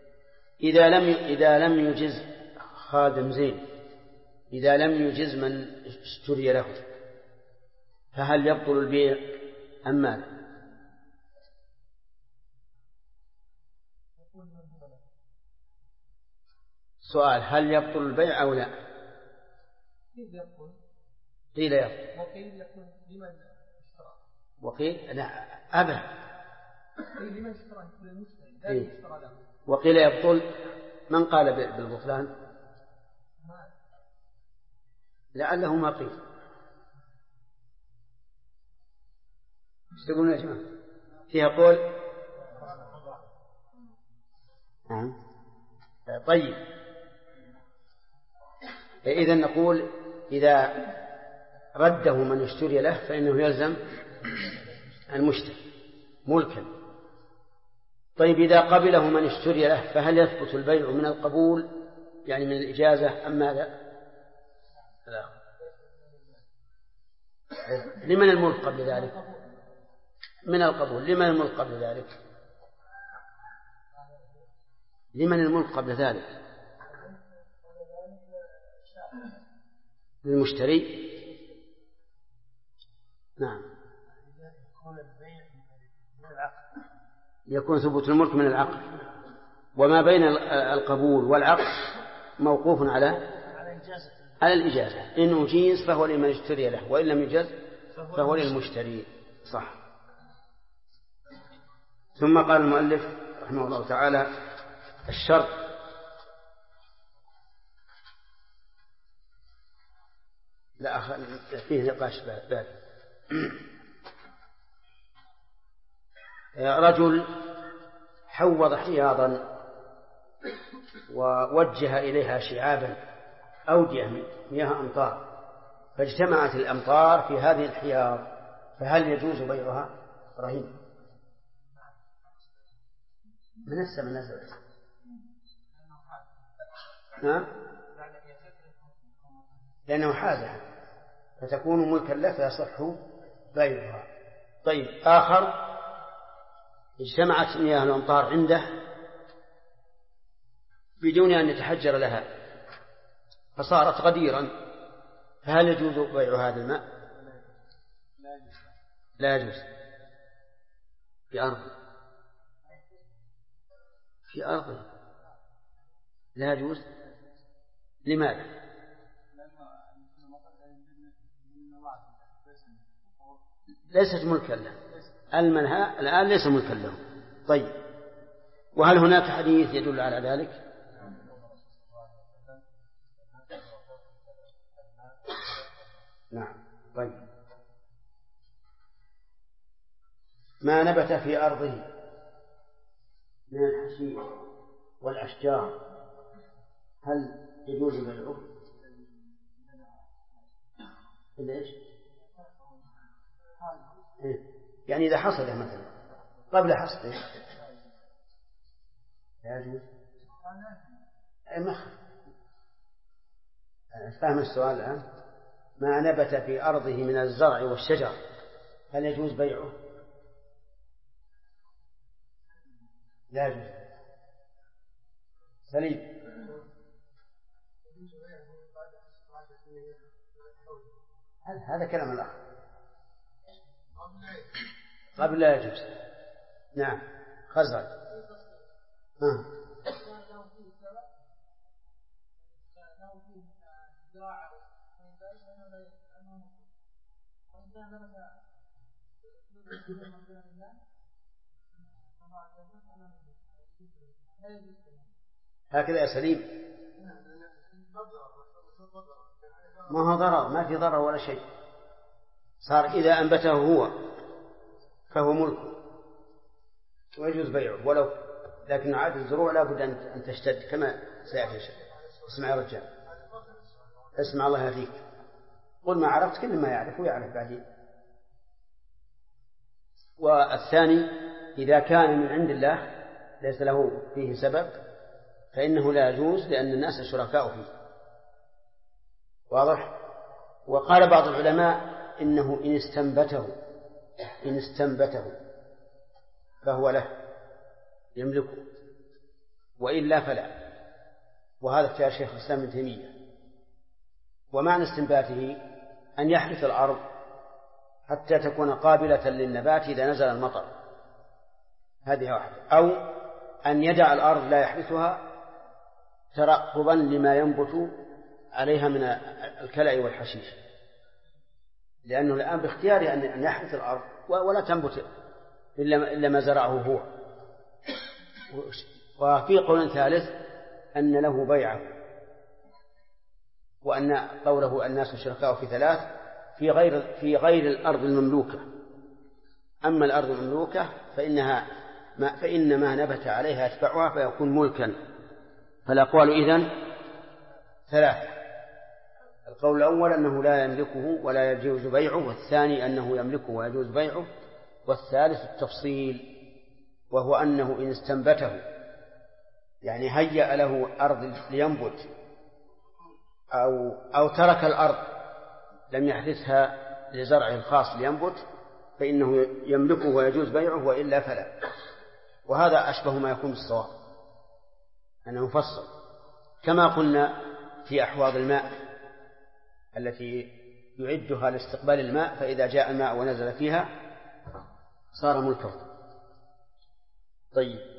إذا لم يجز خادم زين، إذا لم يجز من اشتري له، فهل يبطل البيع أم ماذا؟ سؤال: هل يبطل البيع أو لا؟ قيل يبطل وقيل يكون لمن اشترى، وقيل لا أبدا، قيل لمن اشترى للمشتري لا يشترى له، وقيل يبطل. من قال بالبطلان؟ لعله ما قيل. ايش تقولون يا جماعة؟ فيها قول. طيب إذا نقول إذا رده من اشتري له فإنه يلزم المشتري ملكا. طيب إذا قبله من اشتري له فهل يثبت البيع من القبول، يعني من الإجازة، أم ماذا؟ لا. لمن الملك قبل ذلك؟ من القبول. لمن الملك قبل ذلك؟ لمن الملك قبل ذلك؟ للمشتري. نعم، يكون ثبوت الملك من العقد، وما بين القبول والعقد موقوف على الإجازة. إن أجيز فهو لمن اشتري له، وإن لم يجز فهو للمشتري. صح. ثم قال المؤلف رحمه الله تعالى: الشرط لا فيه نقاش بعد. رجل حوض حياضا ووجه إليها شعابا أودية مياه أمطار، فاجتمعت الأمطار في هذه الحياض، فهل يجوز بيعها؟ رهين من السماء نزلت. نعم، لأنه حازها فتكون ملكا له فيصح بيعها. طيب آخر اجتمعت مياه الأمطار عنده بدون أن يتحجر لها فصارت غديرا، فهل يجوز بيع هذا الماء؟ لا يجوز. في أرض لا يجوز. لماذا؟ ليست ملكا له، المنهى الآن ليس ملكا له. طيب وهل هناك حديث يدل على ذلك؟ نعم. طيب ما نبت في أرضه من الحشيش والأشجار هل يجوز بيعه؟ ليش؟ يعني إذا حصده مثلا قبل حصده لا يجوز. فهم السؤال الآن. ما نبت في أرضه من الزرع والشجر هل يجوز بيعه؟ لا يجوز. سليم. هذا كلام الأخ. قبل لا يجوز. نعم. خزرج. هكذا يا سليم. ما هو ضرر، ما في ضرر ولا شيء. صار إذا أنبته هو فهو ملكه ويجوز بيعه ولو، لكن عاد الزروع لا بد أن تشتد كما سيأتي شيء. اسمع يا رجال، اسمع الله يهديك. قل ما عرفت، كل ما يعرف ويعرف بعدين. والثاني إذا كان من عند الله ليس له فيه سبب فإنه لا يجوز، لأن الناس شركاء فيه. واضح؟ وقال بعض العلماء إنه إن استنبته فهو له يملكه، وإلا فلا. وهذا اختيار شيخ الإسلام ابن تيمية. ومعنى استنباته أن يحرث الأرض حتى تكون قابلة للنبات إذا نزل المطر، هذه واحدة. أو أن يدع الأرض لا يحرثها ترقبا لما ينبت عليها من الكلأ والحشيش، لأنه الآن باختياره أن يحرث الأرض ولا تنبت إلا ما زرعه هو. وفي قول ثالث أن له بيعه، وأن قوله الناس شركاء في ثلاث في غير الأرض المملوكة. أما الأرض المملوكة فإن ما نبت عليها يتبعها فيكون ملكا. فالأقوال إذن ثلاثة: القول الأول أنه لا يملكه ولا يجوز بيعه، والثاني أنه يملكه ويجوز بيعه، والثالث التفصيل وهو أنه إن استنبته يعني هيأ له أرض لينبت أو ترك الأرض لم يحدثها لزرعه الخاص لينبت فإنه يملكه ويجوز بيعه، وإلا فلا. وهذا أشبه ما يكون بالصواب، أنه مفصل كما قلنا في أحواض الماء التي يعدها لاستقبال الماء، فإذا جاء الماء ونزل فيها صار ملكه. طيب،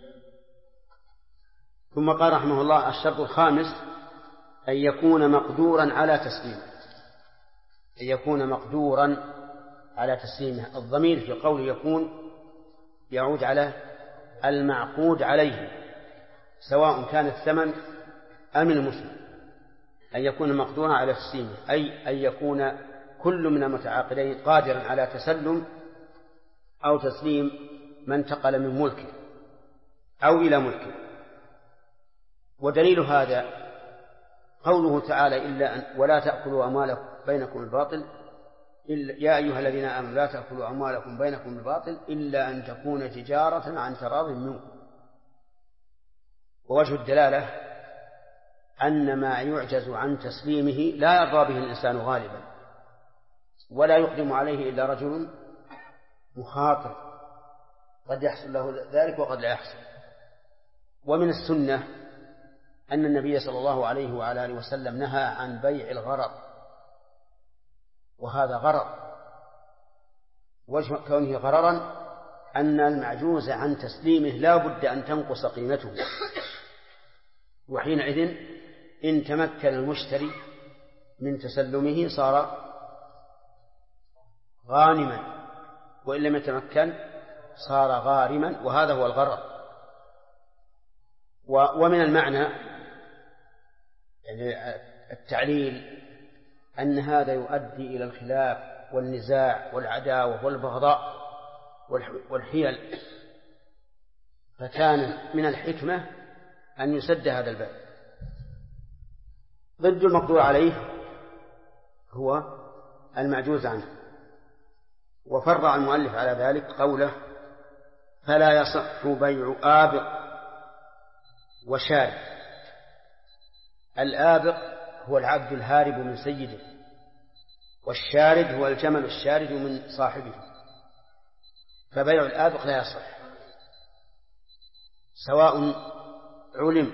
ثم قال رحمه الله: الشرط الخامس أن يكون مقدورا على تسليمه. أن يكون مقدورا على تسليمه. الضمير في قول يكون يعود على المعقود عليه، سواء كان الثمن أم المثمن. أن يكون مقدورا على تسليمه أي أن يكون كل من المتعاقدين قادرا على تسلم أو تسليم من انتقل من ملكه أو إلى ملكه. ودليل هذا قوله تعالى: ولا تأكلوا أموالكم بينكم بالباطل يا أيها الذين آمنوا لا تأكلوا أموالكم بينكم بالباطل إلا أن تكون تجارة عن تراض منكم. ووجه الدلالة أن ما يعجز عن تسليمه لا يرضى به الإنسان غالبا، ولا يقدم عليه إلا رجل مخاطر، قد يحصل له ذلك وقد لا يحصل. ومن السنة أن النبي صلى الله عليه وعلى آله وسلم نهى عن بيع الغرر، وهذا غرر. وجه كونه غررا أن المعجوز عن تسليمه لا بد أن تنقص قيمته، وحينئذ إن تمكن المشتري من تسلمه صار غانما، وإن لم يتمكن صار غارما، وهذا هو الغرر. ومن المعنى يعني التعليل أن هذا يؤدي إلى الخلاف والنزاع والعداوة والبغضاء، والحيل، فكان من الحكمة أن يسد هذا الباب. ضد المقدور عليه هو المعجوز عنه. وفرع المؤلف على ذلك قوله: فلا يصح بيع آبق وشارد. الآبق هو العبد الهارب من سيده، والشارد هو الجمل الشارد من صاحبه، فبيع الآبق لا يصح سواء علم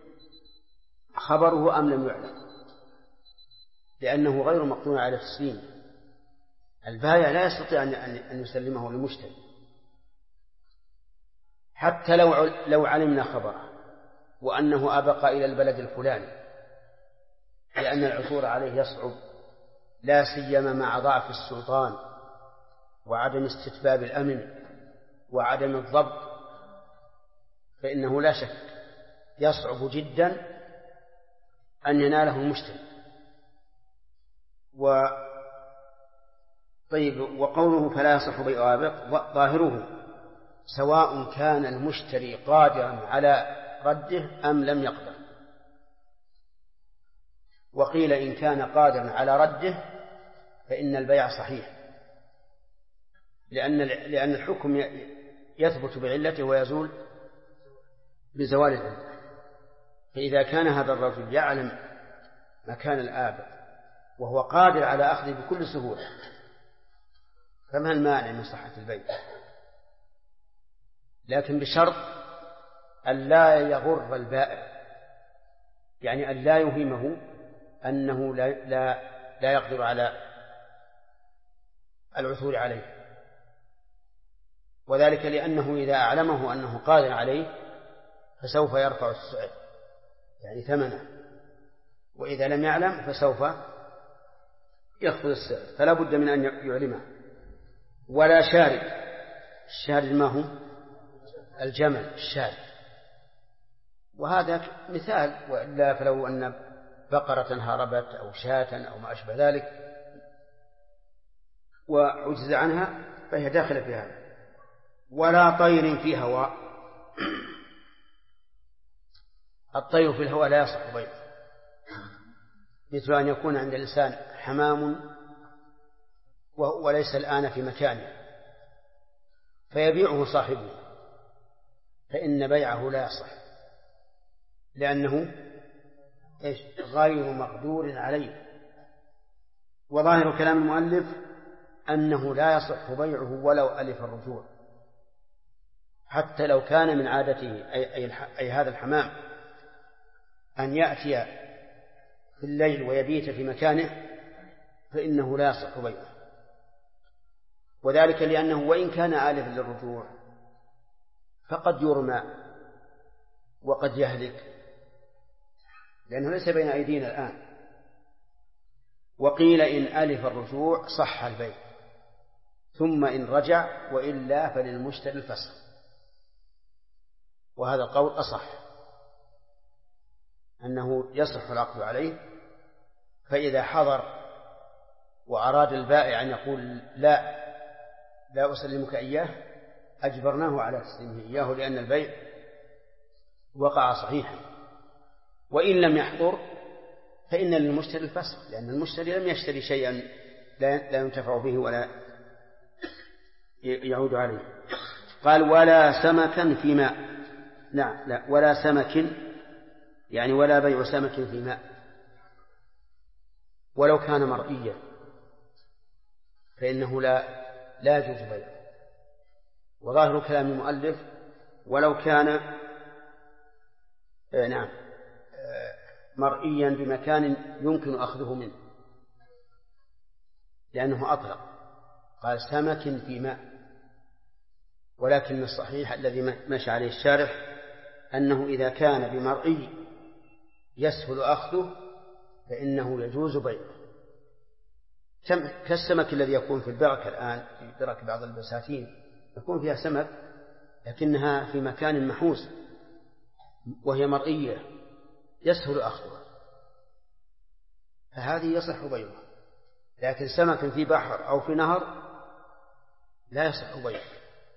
خبره أم لم يعلم، لأنه غير مقدور على تسليمه. البائع لا يستطيع أن يسلمه للمشتري حتى لو علمنا خبره وأنه أبقى إلى البلد الفلاني، لأن العثور عليه يصعب، لا سيما مع ضعف السلطان وعدم استتباب الأمن وعدم الضبط، فإنه لا شك يصعب جدا أن يناله المشتري. وقوله فلا يصح بيع آبق ظاهره سواء كان المشتري قادرا على رده أم لم يقدر. وقيل إن كان قادرا على رده فإن البيع صحيح، لأن الحكم يثبت بعلته ويزول بزوال العلة. فإذا كان هذا الرجل يعلم مكان الآبق وهو قادر على أخذه بكل سهولة، فما المانع من صحة البيع؟ لكن بشرط أن لا يغر البائع، يعني أن لا يوهمه أنه لا يقدر على العثور عليه، وذلك لأنه إذا أعلمه أنه قادر عليه فسوف يرفع السعر يعني ثمنه، وإذا لم يعلم فسوف يخفض السعر، فلا بد من أن يعلمه. ولا شارد. الشارد ما هو؟ الجمل الشارد. وهذا مثال، وإلا فلو أن بقرة هربت أو شاة أو ما أشبه ذلك وعجز عنها فهي داخلة في هذا. ولا طير في هواء. الطير في الهواء لا يصح بيعه، مثل أن يكون عند الإنسان حمام وليس الآن في مكانه فيبيعه صاحبه، فإن بيعه لا يصح، لأنه غير مقدور عليه. وظاهر كلام المؤلف أنه لا يصح بيعه ولو ألف الرجوع، حتى لو كان من عادته أي هذا الحمام أن يأتي في الليل ويبيت في مكانه فإنه لا يصح بيعه، وذلك لأنه وإن كان آلفا للرجوع فقد يرمى وقد يهلك، لأنه ليس بين أيدينا الآن. وقيل إن ألف الرجوع صح البيع، ثم إن رجع، وإلا فللمشتري الفسخ، وهذا القول أصح، أنه يصح العقد عليه. فإذا حضر وأراد البائع أن يقول لا أسلمك إياه أجبرناه على تسليمه إياه، لأن البيع وقع صحيحا. وإن لم يحضر فإن للمشتري الفسخ، لأن المشتري لم يشتري شيئا لا ينتفع به ولا يعود عليه. قال ولا سمكا في ماء. لا ولا سمك، يعني ولا بيع سمك في ماء ولو كان مرئيا، فإنه لا يجوز بيعه. وظاهر كلام المؤلف ولو كان مرئيا بمكان يمكن أخذه منه، لأنه أطلق قال سمك في ماء. ولكن الصحيح الذي مشى عليه الشارح أنه إذا كان بمرئي يسهل أخذه فإنه يجوز بيعه، كالسمك الذي يكون في البركة الآن، في برك بعض البساتين يكون فيها سمك لكنها في مكان محوس وهي مرئية يسهل أخذها، فهذه يصح بيعها. لكن سمك في بحر أو في نهر لا يصح بيعه،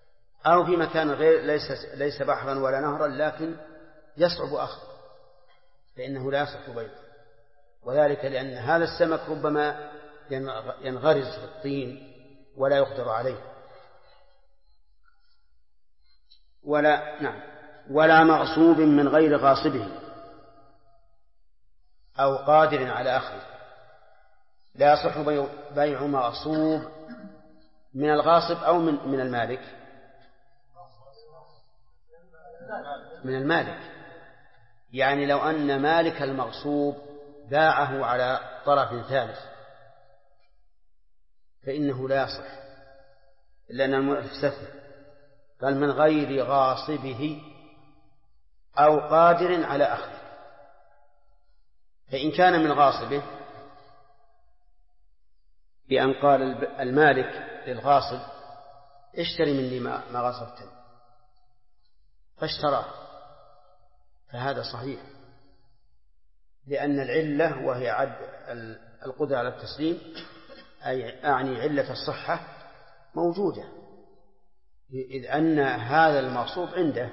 أو في مكان غير ليس بحرا ولا نهرا لكن يصعب أخذه فإنه لا يصح بيضه، وذلك لأن هذا السمك ربما ينغرز في الطين ولا يقدر عليه. ولا مغصوب من غير غاصبه أو قادر على أخذه. لا يصح بيع مغصوب من الغاصب أو من المالك. من المالك، يعني لو أن مالك المغصوب باعه على طرف ثالث فإنه لا يصح، لأن المؤلف استثنى قال من غير غاصبه أو قادر على أخذه. فإن كان من غاصبه بأن قال المالك للغاصب اشتري مني ما غصبتني فاشتراه فهذا صحيح، لأن العلة وهي القدرة على التسليم أعني علة الصحة موجودة، إذ أن هذا المغصوب عنده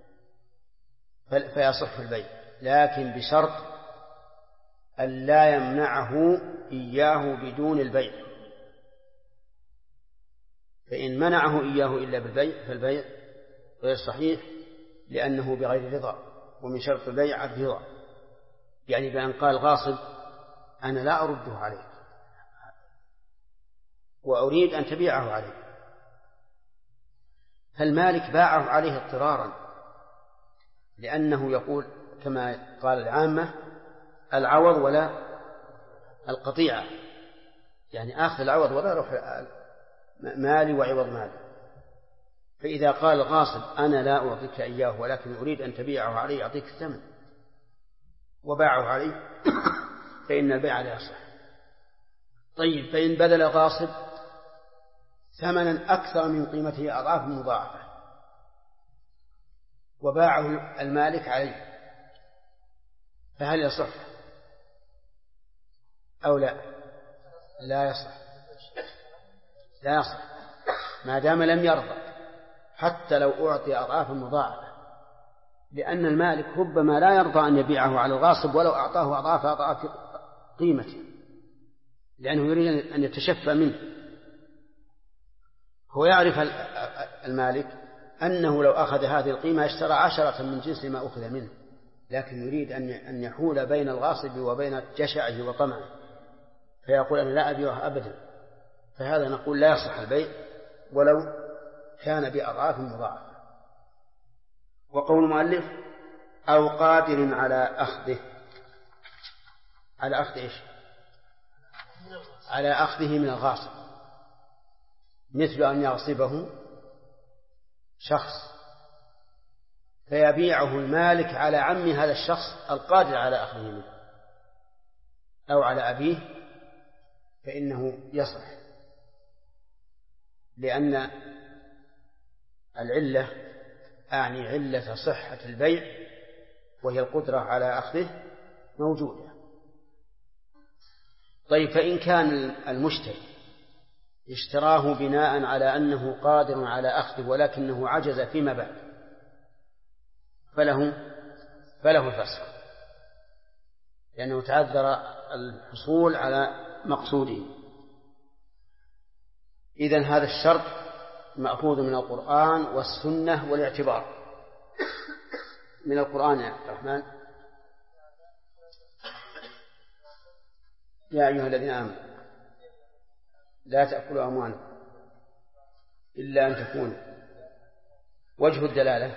فيصح البيع، لكن بشرط أن لا يمنعه إياه بدون البيع. فإن منعه إياه إلا بالبيع فالبيع غير صحيح، لأنه بغير رضا، ومن شرط البيع الرضا، يعني بأن قال غاصب أنا لا أرده عليك وأريد أن تبيعه عليه، فالمالك باعه عليه اضطرارا، لأنه يقول كما قال العامة العوض ولا القطيعة، يعني آخذ العوض ولا روح مالي وعوض مالي. فإذا قال غاصب أنا لا أعطيك إياه ولكن أريد أن تبيعه عليه أعطيك الثمن وباعه عليه فإن البيع لا يصح. طيب فإن بذل غاصب ثمنا أكثر من قيمته أضعاف مضاعفة وباعه المالك عليه فهل يصح أو لا؟ لا يصح، لا يصح ما دام لم يرضى حتى لو أعطي أضعاف مضاعفة، لأن المالك ربما لا يرضى أن يبيعه على الغاصب ولو أعطاه أضعاف قيمته، لأنه يريد أن يتشفى منه. هو يعرف المالك أنه لو أخذ هذه القيمة اشترى 10 من جنس ما أخذ منه، لكن يريد أن يحول بين الغاصب وبين جشعه وطمعه، فيقول أنا لا أبيعه أبدا، فهذا نقول لا يصح البيع ولو كان بأضعاف مضاعفة. وقول المؤلف أو قادر على أخذه، على أخذ إيش؟ على أخذه من الغاصب، مثل أن يغصبه شخص فيبيعه المالك على عم هذا الشخص القادر على أخذه منه أو على أبيه فإنه يصح، لأن العلة أعني علة صحة البيع وهي القدرة على أخذه موجودة. طيب فإن كان المشتري اشتراه بناء على أنه قادر على أخذه ولكنه عجز فيما بعد فله الفسخ، لأنه تعذر الحصول على مقصوده. إذن هذا الشرط مأخوذ من القرآن والسنة والاعتبار. من القرآن يا عبد الرحمن يا أيها الذين آمنوا لا تأكلوا أموالكم إلا أن تكون وجه الدلالة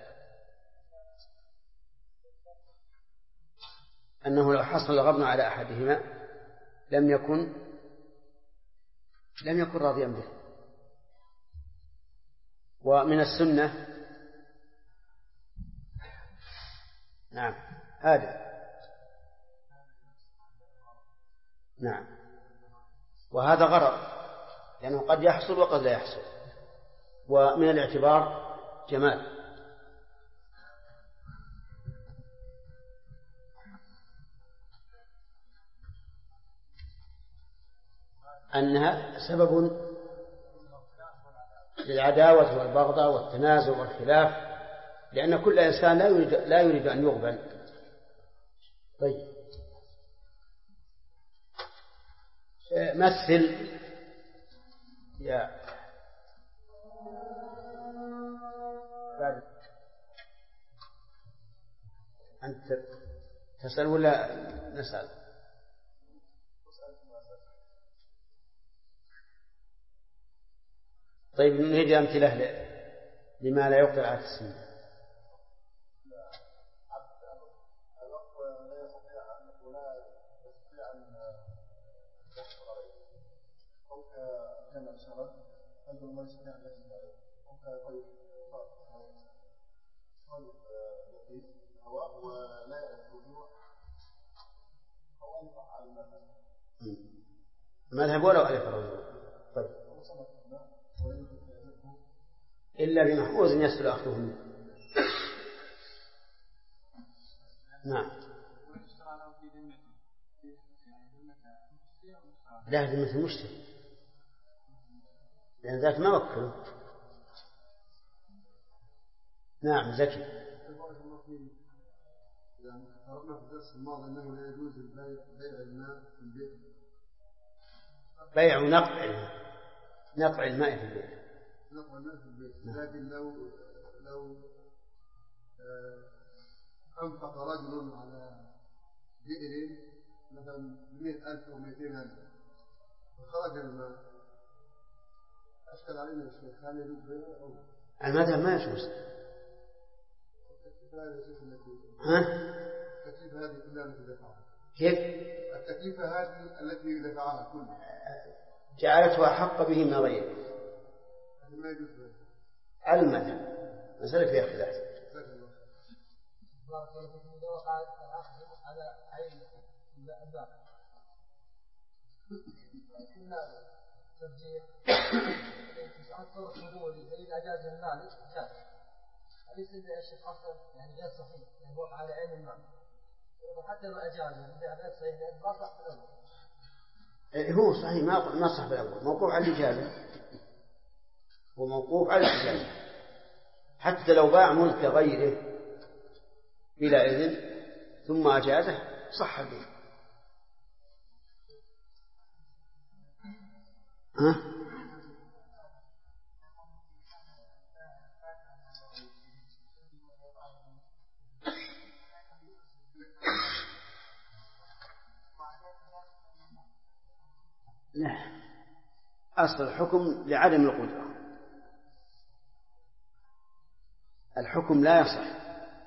أنه لو حصل الغبن على أحدهما لم يكن راضيا به. ومن السنة نعم هذا نعم، وهذا غرض لأنه قد يحصل وقد لا يحصل. ومن الاعتبار جمال أنها سبب للعداوة والبغضاء والتنازع والخلاف، لأن كل إنسان لا يريد أن يغبن. طيب مثل يا أنت تسأل ولا نسأل؟ طيب نريد أمثلة لما لا يقدر على التسمية. مذهب ولو ألف الرجل. طيب إلا بمحفوظ يسهل أخذه منه. نعم لا ذمة المشتري لأن ذاك ما وكله. نعم زكي. قرأنا في الدرس الماضي أنه لا يجوز بيع الماء في البيت. بيع نقع الماء في البيت. نقع الماء في البيت. لكن لو أنفق رجل على بئر مثلا 100,000 أو 200,000 وخرج الماء أشكل علينا الشيخ هل يجوز بيعه أو المذهب ما يجوز. التكليف هذه كلها التي دفعها. كيف؟ التكليفة هذه التي دفعها كلها جعلته أحق به من غيره. ما يجوز على المذهب مسألة فيها خلاف. على عين الباب ترجيح أكثر قبول إذا أجاز المالك جاز. أليس إذا الشيخ أصلا يعني غير صحيح يعني وقع على عين المال وحتى لو أجاز إذا غير صحيح لأن ما صح بالأول. هو صحيح ما صح بالأول موقوف على الإجازة وموقوف على الإجازة. حتى لو باع ملك غيره بلا إذن ثم أجازه صح به. لا أصل الحكم لعدم القدرة. الحكم لا يصح.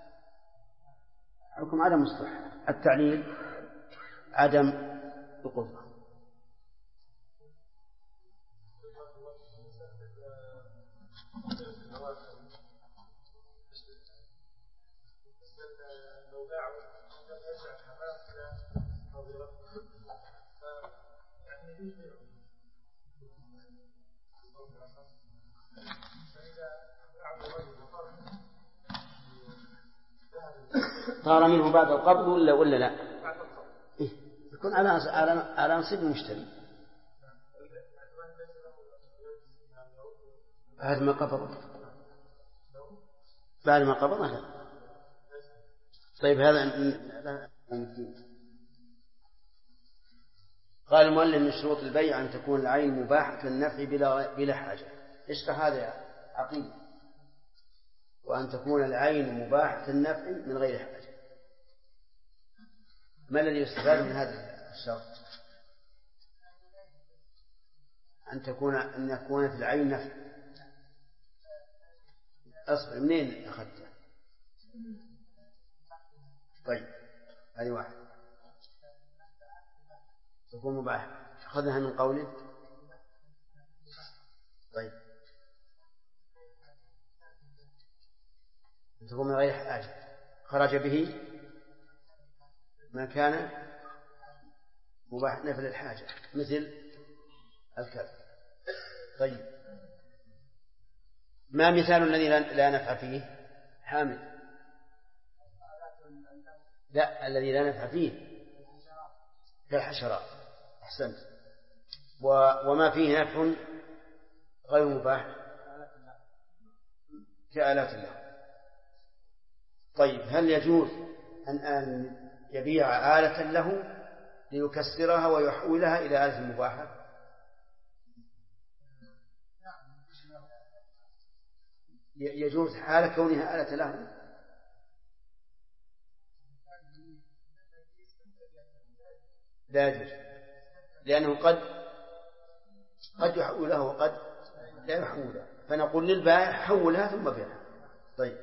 حكم عدم الصحة. التعليل عدم القدرة. صار منه بعد القبض ولا لا؟ يكون على نصيب المشتري. بعد ما قبض لا. طيب هذا قال المؤلف من شروط البيع أن تكون العين مباحة النفع بلا حاجة. اشرح هذا يا عقيل. وأن تكون العين مباحة النفع من غير حاجة. ما الذي يستفاد من هذا الشرط؟ أن يكون في العين نفع. أصبر منين أخذته؟ طيب هذه واحد تكون مباحة أخذها من قوله. طيب تكون من غير حاجة خرج به ما كان مباح نفل الحاجة مثل الكلب. طيب ما مثال الذي لا نفع فيه؟ حامل. لا الذي لا نفع فيه كالحشرات. أحسنت. وما فيه نفع غير مباح كآلات له. طيب هل يجوز أن يبيع آلة له ليكسرها ويحولها إلى آلة مباحة؟ يجوز حال كونها آلة له؟ لا يجوز، لأنه قد يحولها وقد لا يحولها، فنقول للبائع حولها ثم بيعها. طيب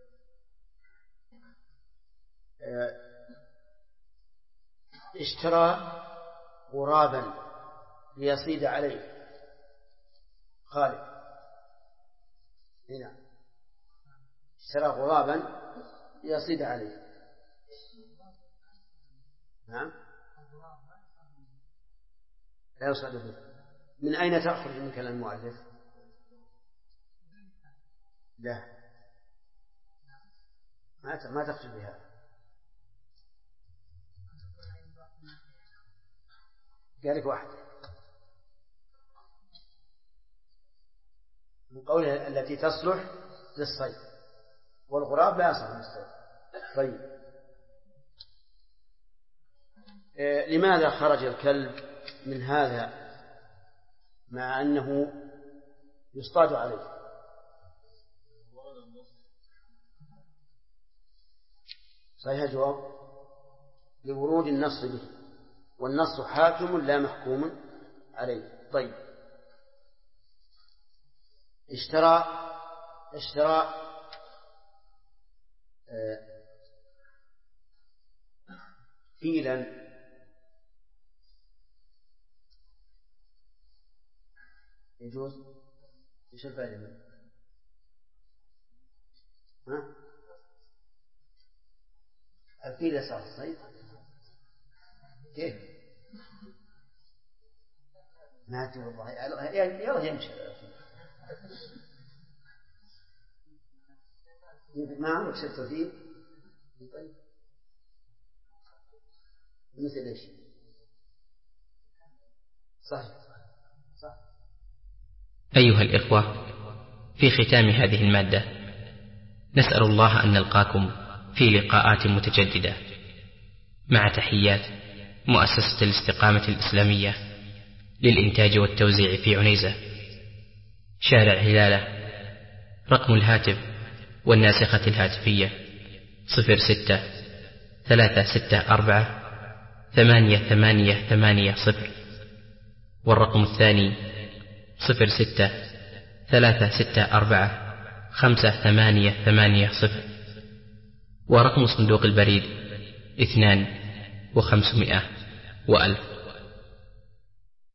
اشترى غرابا ليصيد عليه خالد، هنا اشترى غرابا ليصيد عليه. نعم لا يصعد به. من أين تأخذ من كلام المؤلف؟ لا ما تخرج بها. قال لك واحد من قوله التي تصلح للصيد، والغراب لا يصلح للصيد. طيب لماذا خرج الكلب من هذا مع أنه يصطاد عليه؟ صحيح الجواب لورود النص به، والنص حاكم لا محكوم عليه. طيب اشترى فيلا يجوز؟ ايش الفائدة منه؟ الفيل يسعى الصيد كيف؟ ما أدري والله، يلا يمشي ما عمرك شفت فيه؟ طيب مثل ايش؟ صحيح صح. أيها الإخوة، في ختام هذه المادة نسأل الله أن نلقاكم في لقاءات متجددة، مع تحيات مؤسسة الاستقامة الإسلامية للإنتاج والتوزيع في عنيزة، شارع هلالة. رقم الهاتف والناسخة الهاتفية 06-364-8880، والرقم الثاني 06-364-5880، ورقم صندوق البريد 2500 و1000.